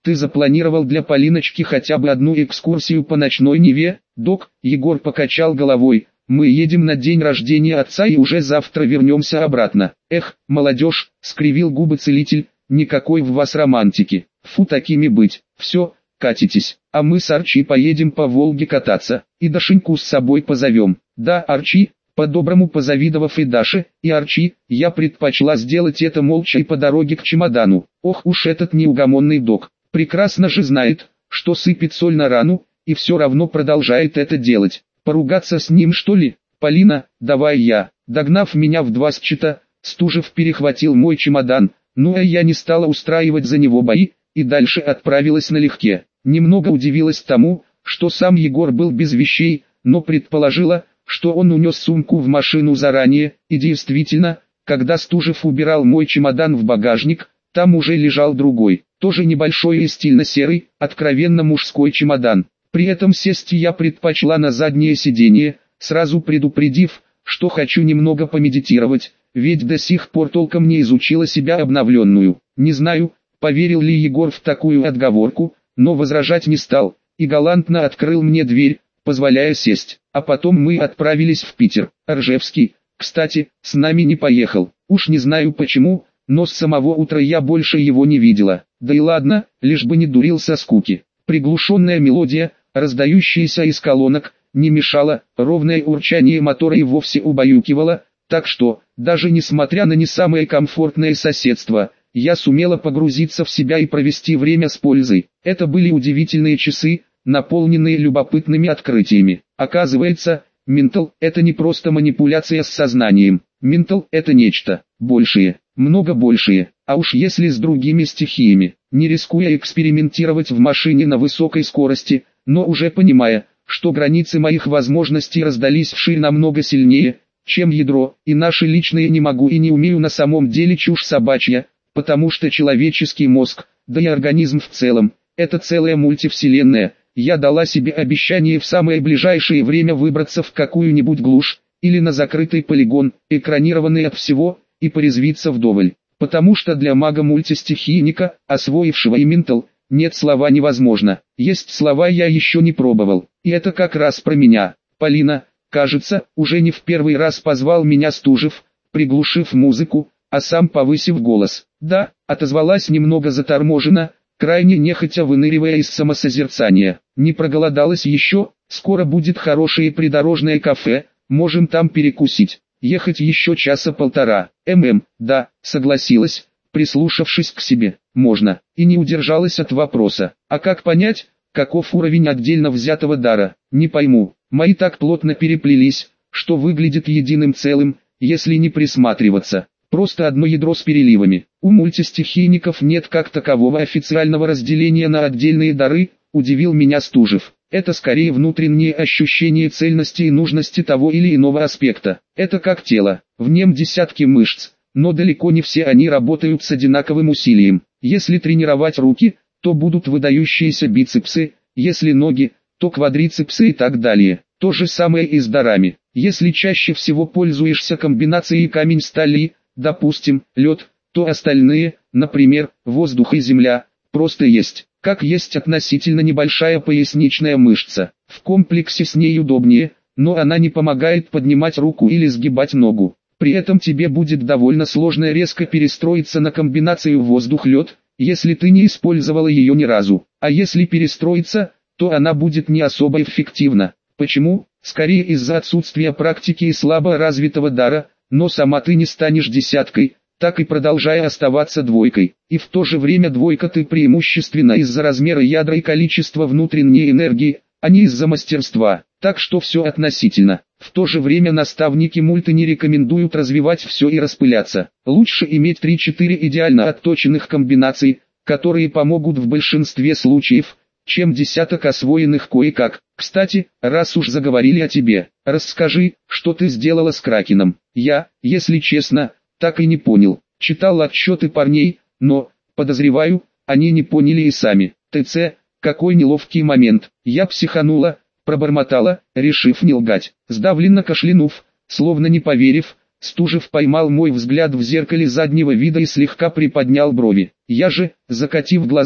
ты запланировал для Полиночки хотя бы одну экскурсию по ночной Неве? Док, Егор покачал головой, мы едем на день рождения отца и уже завтра вернемся обратно. Эх, молодежь, скривил губы целитель, никакой в вас романтики. Фу, такими быть. Все, катитесь, а мы с Арчи поедем по Волге кататься, и Дашеньку с собой позовем. Да, Арчи, по-доброму позавидовав и Даше, и Арчи, я предпочла сделать это молча и по дороге к чемодану. Ох уж этот неугомонный док, прекрасно же знает, что сыпет соль на рану, и все равно продолжает это делать. Поругаться с ним что ли? Полина, давай я. Догнав меня в 2 счета, Стужев перехватил мой чемодан, ну а я не стала устраивать за него бои, и дальше отправилась налегке. Немного удивилась тому, что сам Егор был без вещей, но предположила, что он унес сумку в машину заранее, и действительно, когда Стужев убирал мой чемодан в багажник, там уже лежал другой, тоже небольшой и стильно серый, откровенно мужской чемодан. При этом сесть я предпочла на заднее сиденье, сразу предупредив, что хочу немного помедитировать, ведь до сих пор толком не изучила себя обновленную. Не знаю, поверил ли Егор в такую отговорку, но возражать не стал, и галантно открыл мне дверь, позволяя сесть. А потом мы отправились в Питер. Ржевский, кстати, с нами не поехал. Уж не знаю почему, но с самого утра я больше его не видела. Да и ладно, лишь бы не дурил со скуки. Приглушенная мелодия, раздающаяся из колонок, не мешала, ровное урчание мотора и вовсе убаюкивало, так что, даже несмотря на не самое комфортное соседство, я сумела погрузиться в себя и провести время с пользой. Это были удивительные часы, наполненные любопытными открытиями. Оказывается, ментал – это не просто манипуляция с сознанием. Ментал – это нечто большее, много большее, а уж если с другими стихиями, не рискуя экспериментировать в машине на высокой скорости, но уже понимая, что границы моих возможностей раздались вширь намного сильнее, чем ядро, и наши личные не могу и не умею на самом деле чушь собачья, потому что человеческий мозг, да и организм в целом, это целая мультивселенная. Я дала себе обещание в самое ближайшее время выбраться в какую-нибудь глушь, или на закрытый полигон, экранированный от всего, и порезвиться вдоволь. Потому что для мага-мультистихийника, освоившего и ментал, нет слова невозможно. Есть слова я еще не пробовал, и это как раз про меня. Полина, кажется, уже не в первый раз позвал меня Стужев, приглушив музыку, а сам повысив голос. Да, отозвалась немного заторможенно, крайне нехотя выныривая из самосозерцания. Не проголодалась еще, скоро будет хорошее придорожное кафе, можем там перекусить. Ехать еще часа полтора. Да, согласилась, прислушавшись к себе. Можно, и не удержалась от вопроса. А как понять, каков уровень отдельно взятого дара? Не пойму. Мои так плотно переплелись, что выглядит единым целым, если не присматриваться. Просто одно ядро с переливами. У мультистихийников нет как такового официального разделения на отдельные дары, удивил меня Стужев. Это скорее внутреннее ощущение цельности и нужности того или иного аспекта. Это как тело, в нем десятки мышц, но далеко не все они работают с одинаковым усилием. Если тренировать руки, то будут выдающиеся бицепсы, если ноги, то квадрицепсы и так далее. То же самое и с дарами. Если чаще всего пользуешься комбинацией камень-стали, допустим, лед, то остальные, например, воздух и земля, просто есть. Как есть относительно небольшая поясничная мышца. В комплексе с ней удобнее, но она не помогает поднимать руку или сгибать ногу. При этом тебе будет довольно сложно резко перестроиться на комбинацию воздух-лед, если ты не использовала ее ни разу. А если перестроиться, то она будет не особо эффективна. Почему? Скорее из-за отсутствия практики и слабо развитого дара, но сама ты не станешь десяткой, так и продолжая оставаться двойкой. И в то же время двойка ты преимущественно из-за размера ядра и количества внутренней энергии, а не из-за мастерства. Так что все относительно. В то же время наставники мульты не рекомендуют развивать все и распыляться. Лучше иметь 3-4 идеально отточенных комбинаций, которые помогут в большинстве случаев, чем десяток освоенных кое-как. Кстати, раз уж заговорили о тебе, расскажи, что ты сделала с Кракеном. Я, если честно, так и не понял. Читал отчеты парней, но, подозреваю, они не поняли и сами. ТЦ, какой неловкий момент. Я психанула, пробормотала, решив не лгать. Сдавленно кашлянув, словно не поверив, Стужев поймал мой взгляд в зеркале заднего вида и слегка приподнял брови. Я же, закатив глаза,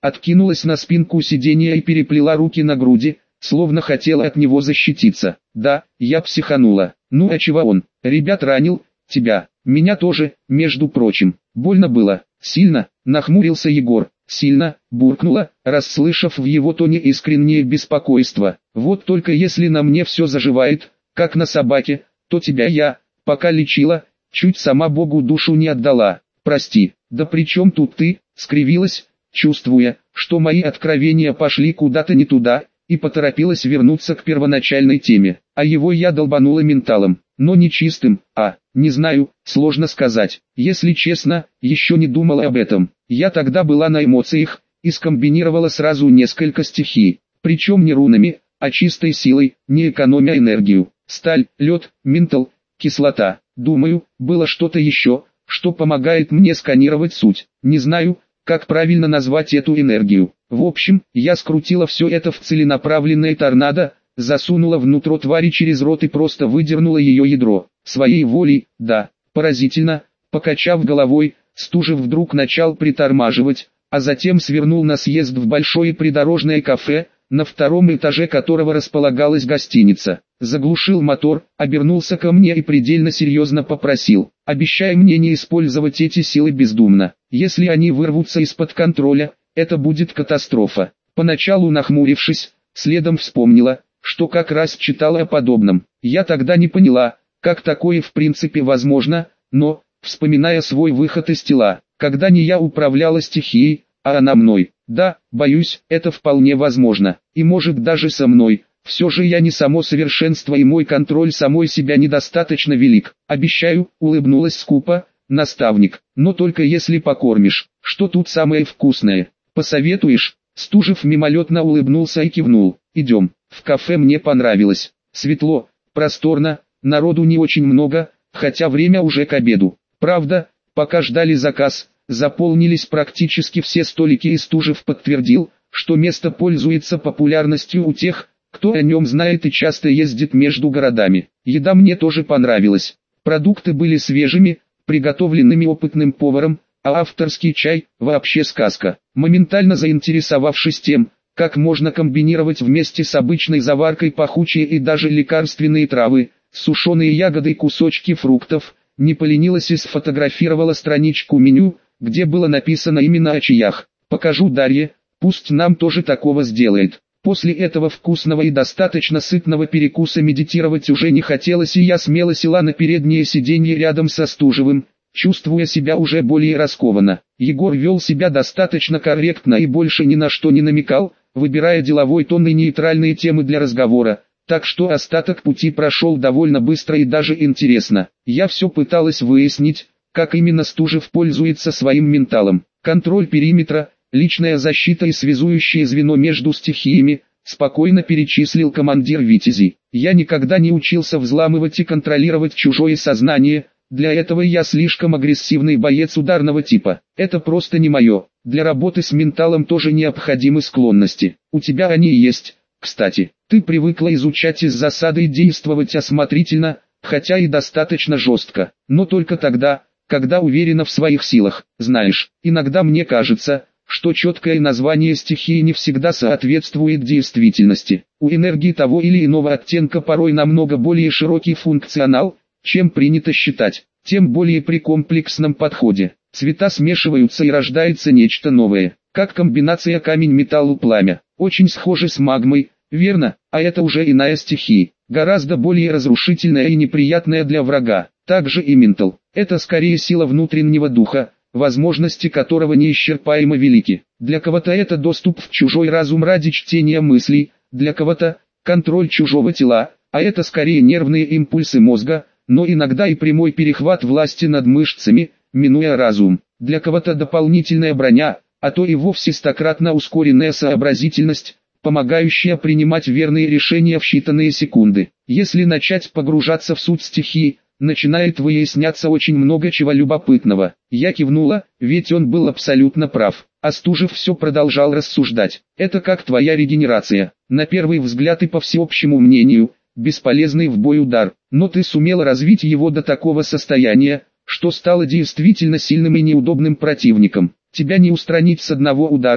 откинулась на спинку сиденья и переплела руки на груди, словно хотела от него защититься. Да, я психанула. Ну а чего он? Ребят ранил, тебя, меня тоже, между прочим. Больно было, сильно, нахмурился Егор. Сильно, буркнула, расслышав в его тоне искреннее беспокойство. Вот только если на мне все заживает, как на собаке, то тебя я, пока лечила, чуть сама Богу душу не отдала. Прости, да при чем тут ты, скривилась, чувствуя, что мои откровения пошли куда-то не туда, и поторопилась вернуться к первоначальной теме. А его я долбанула менталом, но не чистым, не знаю, сложно сказать. Если честно, еще не думала об этом. Я тогда была на эмоциях, и скомбинировала сразу несколько стихий, причем не рунами, а чистой силой, не экономя энергию. Сталь, лед, ментал, кислота. Думаю, было что-то еще, что помогает мне сканировать суть. Не знаю, как правильно назвать эту энергию. В общем, я скрутила все это в целенаправленное торнадо, засунула внутрь твари через рот и просто выдернула ее ядро. Своей волей, да, поразительно. Покачав головой, Стужев вдруг начал притормаживать, а затем свернул на съезд в большое придорожное кафе, на втором этаже которого располагалась гостиница. Заглушил мотор, обернулся ко мне и предельно серьезно попросил: «Обещай мне не использовать эти силы бездумно. Если они вырвутся из-под контроля, это будет катастрофа». Поначалу нахмурившись, следом вспомнила, что как раз читала о подобном. Я тогда не поняла, как такое в принципе возможно, но, вспоминая свой выход из тела, когда не я управляла стихией, а она мной, да, боюсь, это вполне возможно, и может даже со мной. Все же я не само совершенство, и мой контроль самой себя недостаточно велик. Обещаю, улыбнулась скупо, наставник, но только если покормишь. Что тут самое вкусное? Посоветуешь? Стужев мимолетно улыбнулся и кивнул. Идем. В кафе мне понравилось. Светло, просторно, народу не очень много, хотя время уже к обеду. Правда, пока ждали заказ, заполнились практически все столики, и Стужев подтвердил, что место пользуется популярностью у тех, кто о нем знает и часто ездит между городами. Еда мне тоже понравилась. Продукты были свежими, приготовленными опытным поваром, а авторский чай – вообще сказка. Моментально заинтересовавшись тем, как можно комбинировать вместе с обычной заваркой пахучие и даже лекарственные травы, сушеные ягоды и кусочки фруктов, не поленилась и сфотографировала страничку меню, где было написано именно о чаях. «Покажу Дарье, пусть нам тоже такого сделает». После этого вкусного и достаточно сытного перекуса медитировать уже не хотелось, и я смело села на переднее сиденье рядом со Стужевым, чувствуя себя уже более раскованно. Егор вел себя достаточно корректно и больше ни на что не намекал, выбирая деловой тон и нейтральные темы для разговора, так что остаток пути прошел довольно быстро и даже интересно. Я все пыталась выяснить, как именно Стужев пользуется своим менталом. Контроль периметра, личная защита и связующее звено между стихиями, спокойно перечислил командир Витязей. Я никогда не учился взламывать и контролировать чужое сознание, для этого я слишком агрессивный боец ударного типа. Это просто не мое. Для работы с менталом тоже необходимы склонности. У тебя они есть, кстати. Ты привыкла изучать из засады и действовать осмотрительно, хотя и достаточно жестко. Но только тогда, когда уверена в своих силах. Знаешь, иногда мне кажется, что четкое название стихии не всегда соответствует действительности. У энергии того или иного оттенка порой намного более широкий функционал, чем принято считать, тем более при комплексном подходе. Цвета смешиваются и рождается нечто новое, как комбинация камень-металл-пламя. Очень схоже с магмой, верно, а это уже иная стихия, гораздо более разрушительная и неприятная для врага. Также и ментал, это скорее сила внутреннего духа, возможности которого неисчерпаемо велики. Для кого-то это доступ в чужой разум ради чтения мыслей, для кого-то контроль чужого тела, а это скорее нервные импульсы мозга, но иногда и прямой перехват власти над мышцами, минуя разум. Для кого-то дополнительная броня, а то и вовсе стократно ускоренная сообразительность, помогающая принимать верные решения в считанные секунды. Если начать погружаться в суть стихии, начинает выясняться очень много чего любопытного. Я кивнула, ведь он был абсолютно прав. А Стужев все продолжал рассуждать. Это как твоя регенерация. На первый взгляд и по всеобщему мнению, бесполезный в бой удар. Но ты сумел развить его до такого состояния, что стало действительно сильным и неудобным противником. Тебя не устранить с одного удара,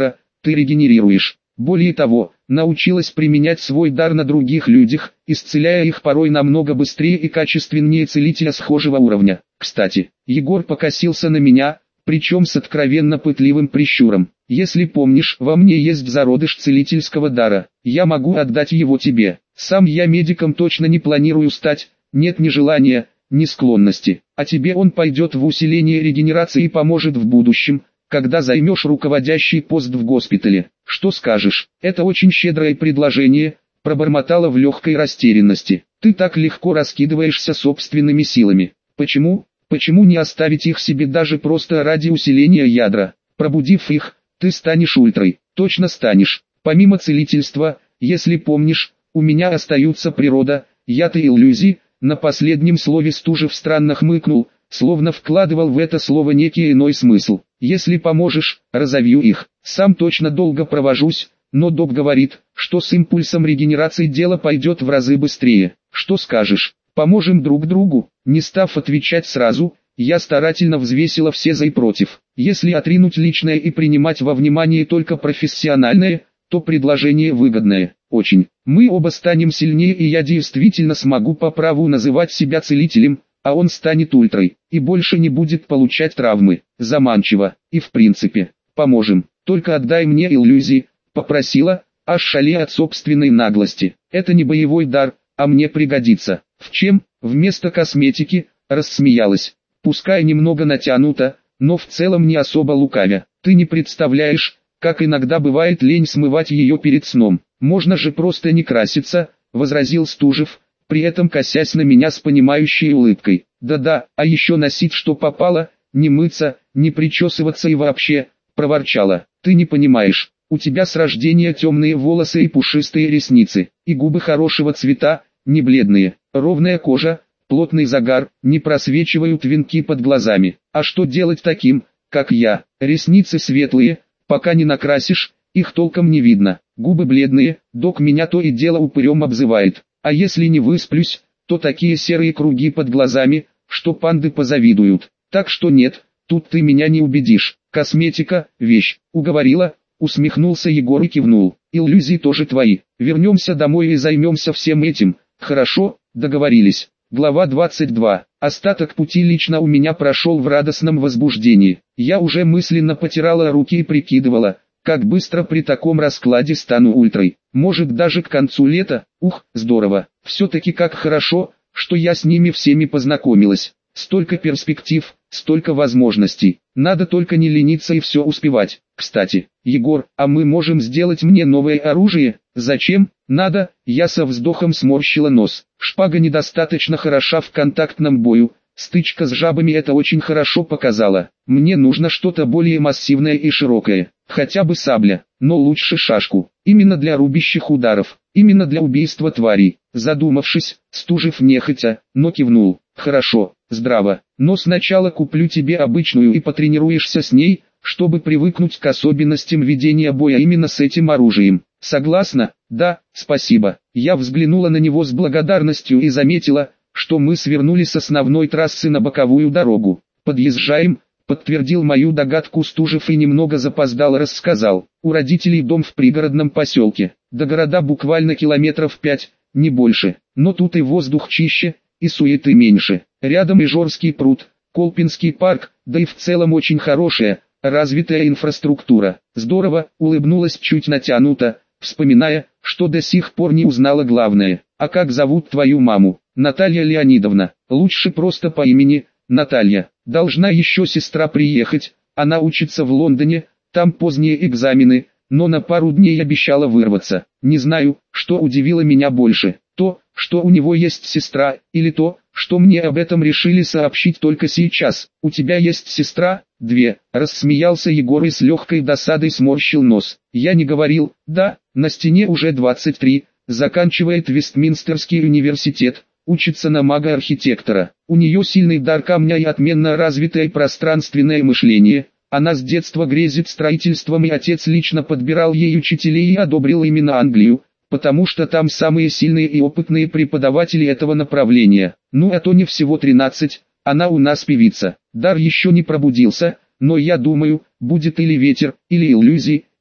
ты регенерируешь. Более того, научилась применять свой дар на других людях, исцеляя их порой намного быстрее и качественнее целителя схожего уровня. Кстати, Егор покосился на меня, причем с откровенно пытливым прищуром. Если помнишь, во мне есть зародыш целительского дара, я могу отдать его тебе. Сам я медиком точно не планирую стать, нет ни желания, ни склонности. А тебе он пойдет в усиление регенерации и поможет в будущем, когда займешь руководящий пост в госпитале. Что скажешь? Это очень щедрое предложение, пробормотала в легкой растерянности. Ты так легко раскидываешься собственными силами. Почему? Почему не оставить их себе даже просто ради усиления ядра? Пробудив их, ты станешь ультрой. Точно станешь. Помимо целительства, если помнишь, у меня остаются природа, яд и иллюзии. На последнем слове Стужев странно хмыкнул, словно вкладывал в это слово некий иной смысл. Если поможешь, разовью их. Сам точно долго провожусь, но док говорит, что с импульсом регенерации дело пойдет в разы быстрее. Что скажешь? Поможем друг другу? Не став отвечать сразу, я старательно взвесила все за и против. Если отринуть личное и принимать во внимание только профессиональное, то предложение выгодное. Очень. Мы оба станем сильнее, и я действительно смогу по праву называть себя целителем, а он станет ультрой, и больше не будет получать травмы. Заманчиво. И в принципе, поможем. Только отдай мне иллюзии, попросила, аж шалея от собственной наглости. Это не боевой дар, а мне пригодится. В чем? Вместо косметики, рассмеялась. Пускай немного натянуто, но в целом не особо лукавя. Ты не представляешь, как иногда бывает лень смывать ее перед сном. Можно же просто не краситься, возразил Стужев, при этом косясь на меня с понимающей улыбкой. Да-да, а еще носить что попало, не мыться, не причесываться и вообще, проворчала. Ты не понимаешь, у тебя с рождения темные волосы и пушистые ресницы, и губы хорошего цвета, не бледные, ровная кожа, плотный загар, не просвечивают венки под глазами. А что делать таким, как я? Ресницы светлые, пока не накрасишь, их толком не видно. Губы бледные, док меня то и дело упырем обзывает. А если не высплюсь, то такие серые круги под глазами, что панды позавидуют. Так что нет, тут ты меня не убедишь. Косметика – вещь. Уговорила, усмехнулся Егор и кивнул. Иллюзии тоже твои. Вернемся домой и займемся всем этим. Хорошо, договорились. Глава 22. Остаток пути лично у меня прошел в радостном возбуждении. Я уже мысленно потирала руки и прикидывала, как быстро при таком раскладе стану ультрой. Может даже к концу лета. Ух, здорово. Все-таки как хорошо, что я с ними всеми познакомилась. Столько перспектив, столько возможностей. Надо только не лениться и все успевать. Кстати, Егор, а мы можем сделать мне новое оружие? Зачем? Надо. Я со вздохом сморщила нос. Шпага недостаточно хороша в контактном бою. Стычка с жабами это очень хорошо показала. Мне нужно что-то более массивное и широкое. Хотя бы сабля, но лучше шашку. Именно для рубящих ударов. Именно для убийства тварей. Задумавшись, Стужев нехотя, но кивнул. Хорошо, здраво. Но сначала куплю тебе обычную и потренируешься с ней, чтобы привыкнуть к особенностям ведения боя именно с этим оружием. Согласна? Да, спасибо. Я взглянула на него с благодарностью и заметила, что мы свернули с основной трассы на боковую дорогу. Подъезжаем, подтвердил мою догадку Стужев и немного запоздал рассказал. У родителей дом в пригородном поселке. До города буквально километров 5, не больше. Но тут и воздух чище, и суеты меньше. Рядом Ижорский пруд, Колпинский парк, да и в целом очень хорошая, развитая инфраструктура. Здорово, улыбнулась чуть натянуто, вспоминая, что до сих пор не узнала главное. А как зовут твою маму? Наталья Леонидовна. Лучше просто по имени, Наталья. Должна еще сестра приехать, она учится в Лондоне, там поздние экзамены, но на пару дней обещала вырваться. Не знаю, что удивило меня больше. То, что у него есть сестра, или то, что мне об этом решили сообщить только сейчас. У тебя есть сестра? 2. Рассмеялся Егор и с легкой досадой сморщил нос. Я не говорил. Да, на стене уже 23, заканчивает Вестминстерский университет, учится на мага-архитектора. У нее сильный дар камня и отменно развитое пространственное мышление. Она с детства грезит строительством, и отец лично подбирал ей учителей и одобрил именно Англию, потому что там самые сильные и опытные преподаватели этого направления. Ну а то не всего 13, она у нас певица. Дар еще не пробудился, но я думаю, будет или ветер, или иллюзии,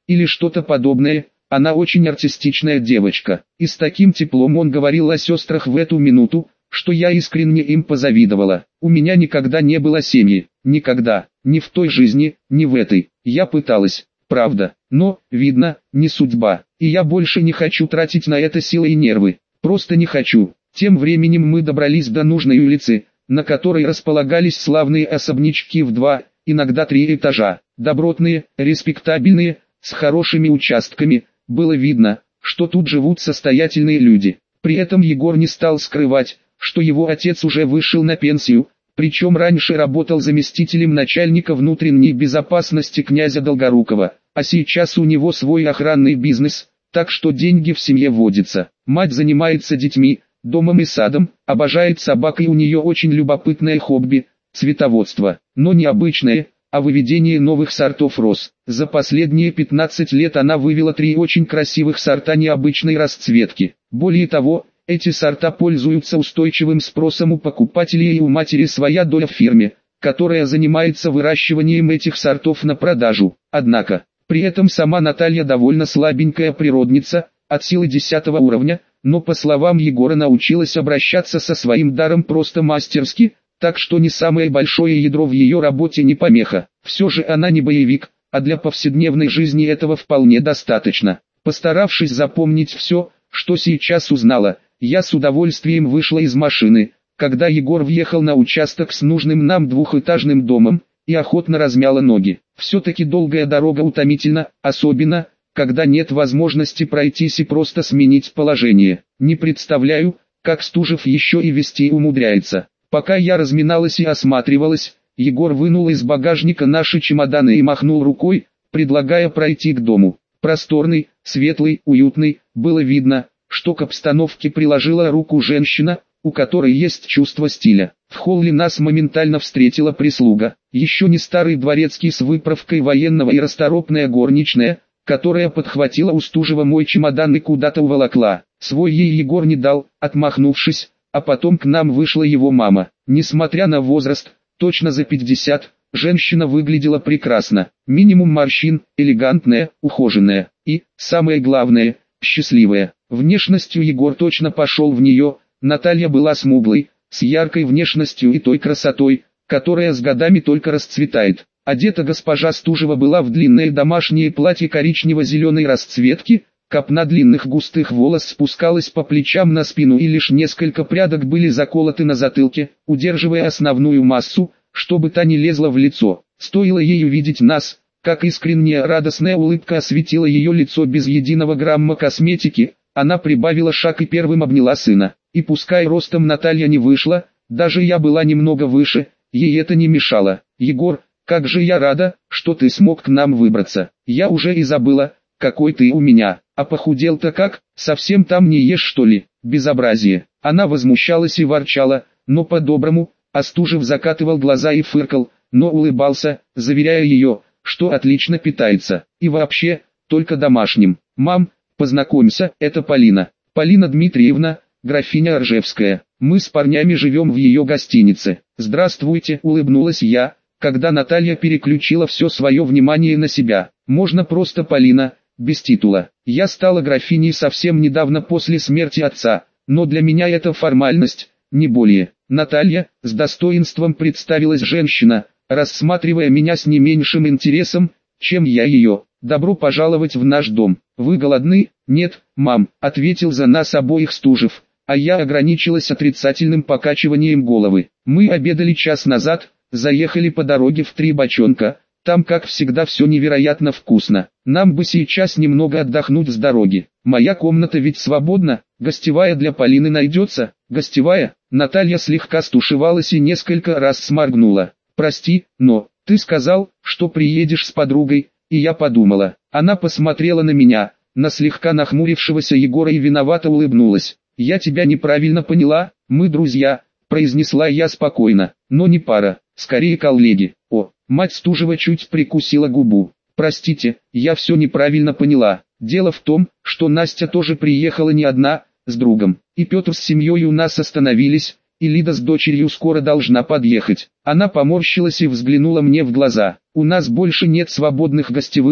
или что-то подобное. Она очень артистичная девочка. И с таким теплом он говорил о сестрах в эту минуту, что я искренне им позавидовала. У меня никогда не было семьи, никогда, ни в той жизни, ни в этой. Я пыталась, правда, но, видно, не судьба. И я больше не хочу тратить на это силы и нервы. Просто не хочу. Тем временем мы добрались до нужной улицы, на которой располагались славные особнячки в 2, иногда 3 этажа. Добротные, респектабельные, с хорошими участками. Было видно, что тут живут состоятельные люди. При этом Егор не стал скрывать, что его отец уже вышел на пенсию, причем раньше работал заместителем начальника внутренней безопасности князя Долгорукова, а сейчас у него свой охранный бизнес, так что деньги в семье водятся. Мать занимается детьми, домом и садом, обожает собак, и у нее очень любопытное хобби – цветоводство, но не обычное, а выведение новых сортов роз. За последние 15 лет она вывела 3 очень красивых сорта необычной расцветки. Более того, эти сорта пользуются устойчивым спросом у покупателей, и у матери своя доля в фирме, которая занимается выращиванием этих сортов на продажу. Однако, при этом сама Наталья довольно слабенькая природница, от силы 10 уровня, но по словам Егора научилась обращаться со своим даром просто мастерски, так что не самое большое ядро в ее работе не помеха. Все же она не боевик, а для повседневной жизни этого вполне достаточно. Постаравшись запомнить все, что сейчас узнала, я с удовольствием вышла из машины, когда Егор въехал на участок с нужным нам двухэтажным домом, и охотно размяла ноги. Все-таки долгая дорога утомительна, особенно, когда нет возможности пройтись и просто сменить положение. Не представляю, как Стужев еще и вести умудряется. Пока я разминалась и осматривалась, Егор вынул из багажника наши чемоданы и махнул рукой, предлагая пройти к дому. Просторный, светлый, уютный, было видно, что к обстановке приложила руку женщина, у которой есть чувство стиля. В холле нас моментально встретила прислуга, еще не старый дворецкий с выправкой военного и расторопная горничная, которая подхватила у Стужева мой чемодан и куда-то уволокла. Свой ей Егор не дал, отмахнувшись, а потом к нам вышла его мама. Несмотря на возраст, точно за 50, женщина выглядела прекрасно. Минимум морщин, элегантная, ухоженная и, самое главное, счастливая. Внешностью Егор точно пошел в нее. Наталья была смуглой, с яркой внешностью и той красотой, которая с годами только расцветает. Одета госпожа Стужева была в длинное домашнее платье коричнево-зеленой расцветки, копна длинных густых волос спускалась по плечам на спину, и лишь несколько прядок были заколоты на затылке, удерживая основную массу, чтобы та не лезла в лицо. Стоило ей увидеть нас, как искренняя радостная улыбка осветила ее лицо без единого грамма косметики. Она прибавила шаг и первым обняла сына. И пускай ростом Наталья не вышла, даже я была немного выше, ей это не мешало. «Егор, как же я рада, что ты смог к нам выбраться. Я уже и забыла, какой ты у меня. А похудел-то как, совсем там не ешь что ли? Безобразие». Она возмущалась и ворчала, но по-доброму, а Стужев закатывал глаза и фыркал, но улыбался, заверяя ее, что отлично питается. И вообще, только домашним. «Мам, познакомься, это Полина. Полина Дмитриевна, графиня Ржевская. Мы с парнями живем в ее гостинице». «Здравствуйте», улыбнулась я, когда Наталья переключила все свое внимание на себя. «Можно просто Полина, без титула. Я стала графиней совсем недавно после смерти отца, но для меня это формальность, не более». «Наталья», с достоинством представилась женщина, рассматривая меня с не меньшим интересом, чем я ее. «Добро пожаловать в наш дом. Вы голодны?» «Нет, мам», ответил за нас обоих Стужев, а я ограничилась отрицательным покачиванием головы. «Мы обедали час назад, заехали по дороге в 3 бочонка, там как всегда все невероятно вкусно. Нам бы сейчас немного отдохнуть с дороги. Моя комната ведь свободна, гостевая для Полины найдется?» «Гостевая?» Наталья слегка стушевалась и несколько раз сморгнула. «Прости, но ты сказал, что приедешь с подругой». И я подумала. Она посмотрела на меня, на слегка нахмурившегося Егора, и виновато улыбнулась. «Я тебя неправильно поняла, мы друзья», произнесла я спокойно, «но не пара, скорее коллеги». О, мать Стужева чуть прикусила губу. «Простите, я все неправильно поняла. Дело в том, что Настя тоже приехала не одна, с другом, и Петр с семьей у нас остановились, и Лида с дочерью скоро должна подъехать». Она поморщилась и взглянула мне в глаза. «У нас больше нет свободных гостевых,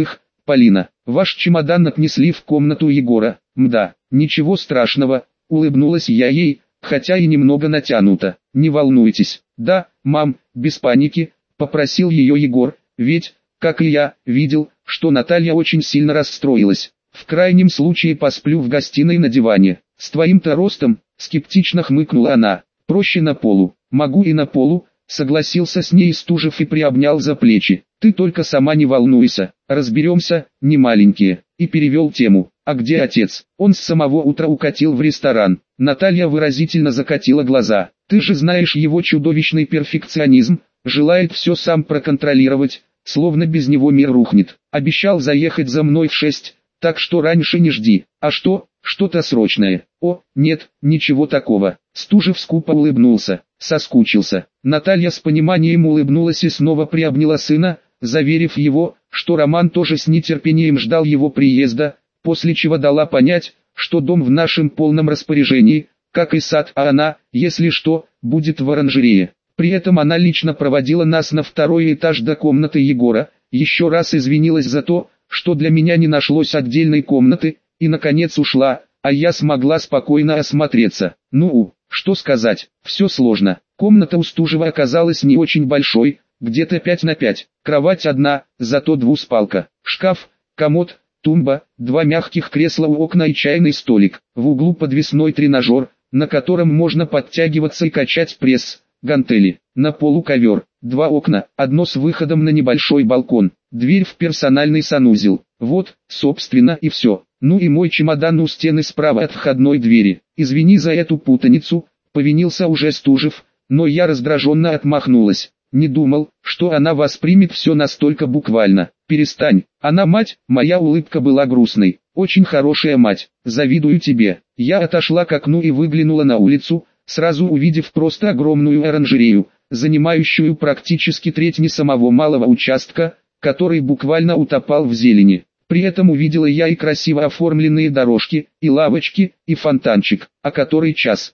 Полина, ваш чемодан отнесли в комнату Егора. Мда, ничего страшного, улыбнулась я ей, хотя и немного натянуто. Не волнуйтесь. Да, мам, без паники, попросил ее Егор, ведь, как и я, видел, что Наталья очень сильно расстроилась. В крайнем случае посплю в гостиной на диване. С твоим-то ростом, скептично хмыкнула она. Проще на полу. Могу и на полу, согласился с ней Стужев и приобнял за плечи. Ты только сама не волнуйся, разберемся, не маленькие. И перевел тему. А где отец? Он с самого утра укатил в ресторан. Наталья выразительно закатила глаза. Ты же знаешь его чудовищный перфекционизм, желает все сам проконтролировать, словно без него мир рухнет. Обещал заехать за мной в 6, так что раньше не жди. А что? Что-то срочное. О, нет, ничего такого. Стужев скупо улыбнулся, соскучился. Наталья с пониманием улыбнулась и снова приобняла сына, заверив его, что Роман тоже с нетерпением ждал его приезда, после чего дала понять, что дом в нашем полном распоряжении, как и сад, а она, если что, будет в оранжерее. При этом она лично проводила нас на второй этаж до комнаты Егора, еще раз извинилась за то, что для меня не нашлось отдельной комнаты, и наконец ушла, а я смогла спокойно осмотреться. Ну, что сказать, все сложно. Комната у Стужева оказалась не очень большой, где-то 5 на 5, кровать одна, зато двуспалка, шкаф, комод, тумба, 2 мягких кресла у окна и чайный столик. В углу подвесной тренажер, на котором можно подтягиваться и качать пресс, гантели. На полу ковер, 2 окна, одно с выходом на небольшой балкон, дверь в персональный санузел. Вот, собственно и все. Ну и мой чемодан у стены справа от входной двери. Извини за эту путаницу, повинился уже Стужев, но я раздраженно отмахнулась. Не думал, что она воспримет все настолько буквально. Перестань, она мать, моя улыбка была грустной. Очень хорошая мать, завидую тебе. Я отошла к окну и выглянула на улицу, сразу увидев просто огромную оранжерею, занимающую практически треть не самого малого участка, который буквально утопал в зелени. При этом увидела я и красиво оформленные дорожки, и лавочки, и фонтанчик. А который час?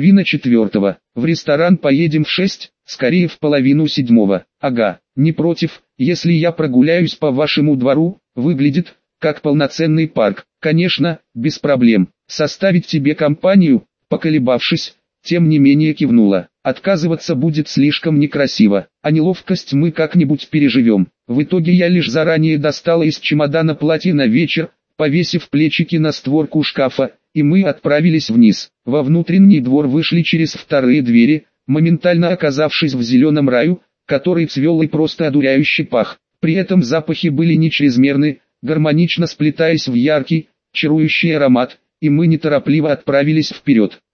3:30. В ресторан поедем в 6, скорее в 6:30. Ага, не против, если я прогуляюсь по вашему двору, выглядит, как полноценный парк. Конечно, без проблем. Составить тебе компанию, поколебавшись, тем не менее кивнула. Отказываться будет слишком некрасиво, а неловкость мы как-нибудь переживем. В итоге я лишь заранее достала из чемодана платье на вечер, повесив плечики на створку шкафа, и мы отправились вниз. Во внутренний двор вышли через вторые двери, моментально оказавшись в зеленом раю, который цвел и просто одуряюще пах. При этом запахи были не чрезмерны, гармонично сплетаясь в яркий, чарующий аромат, и мы неторопливо отправились вперед.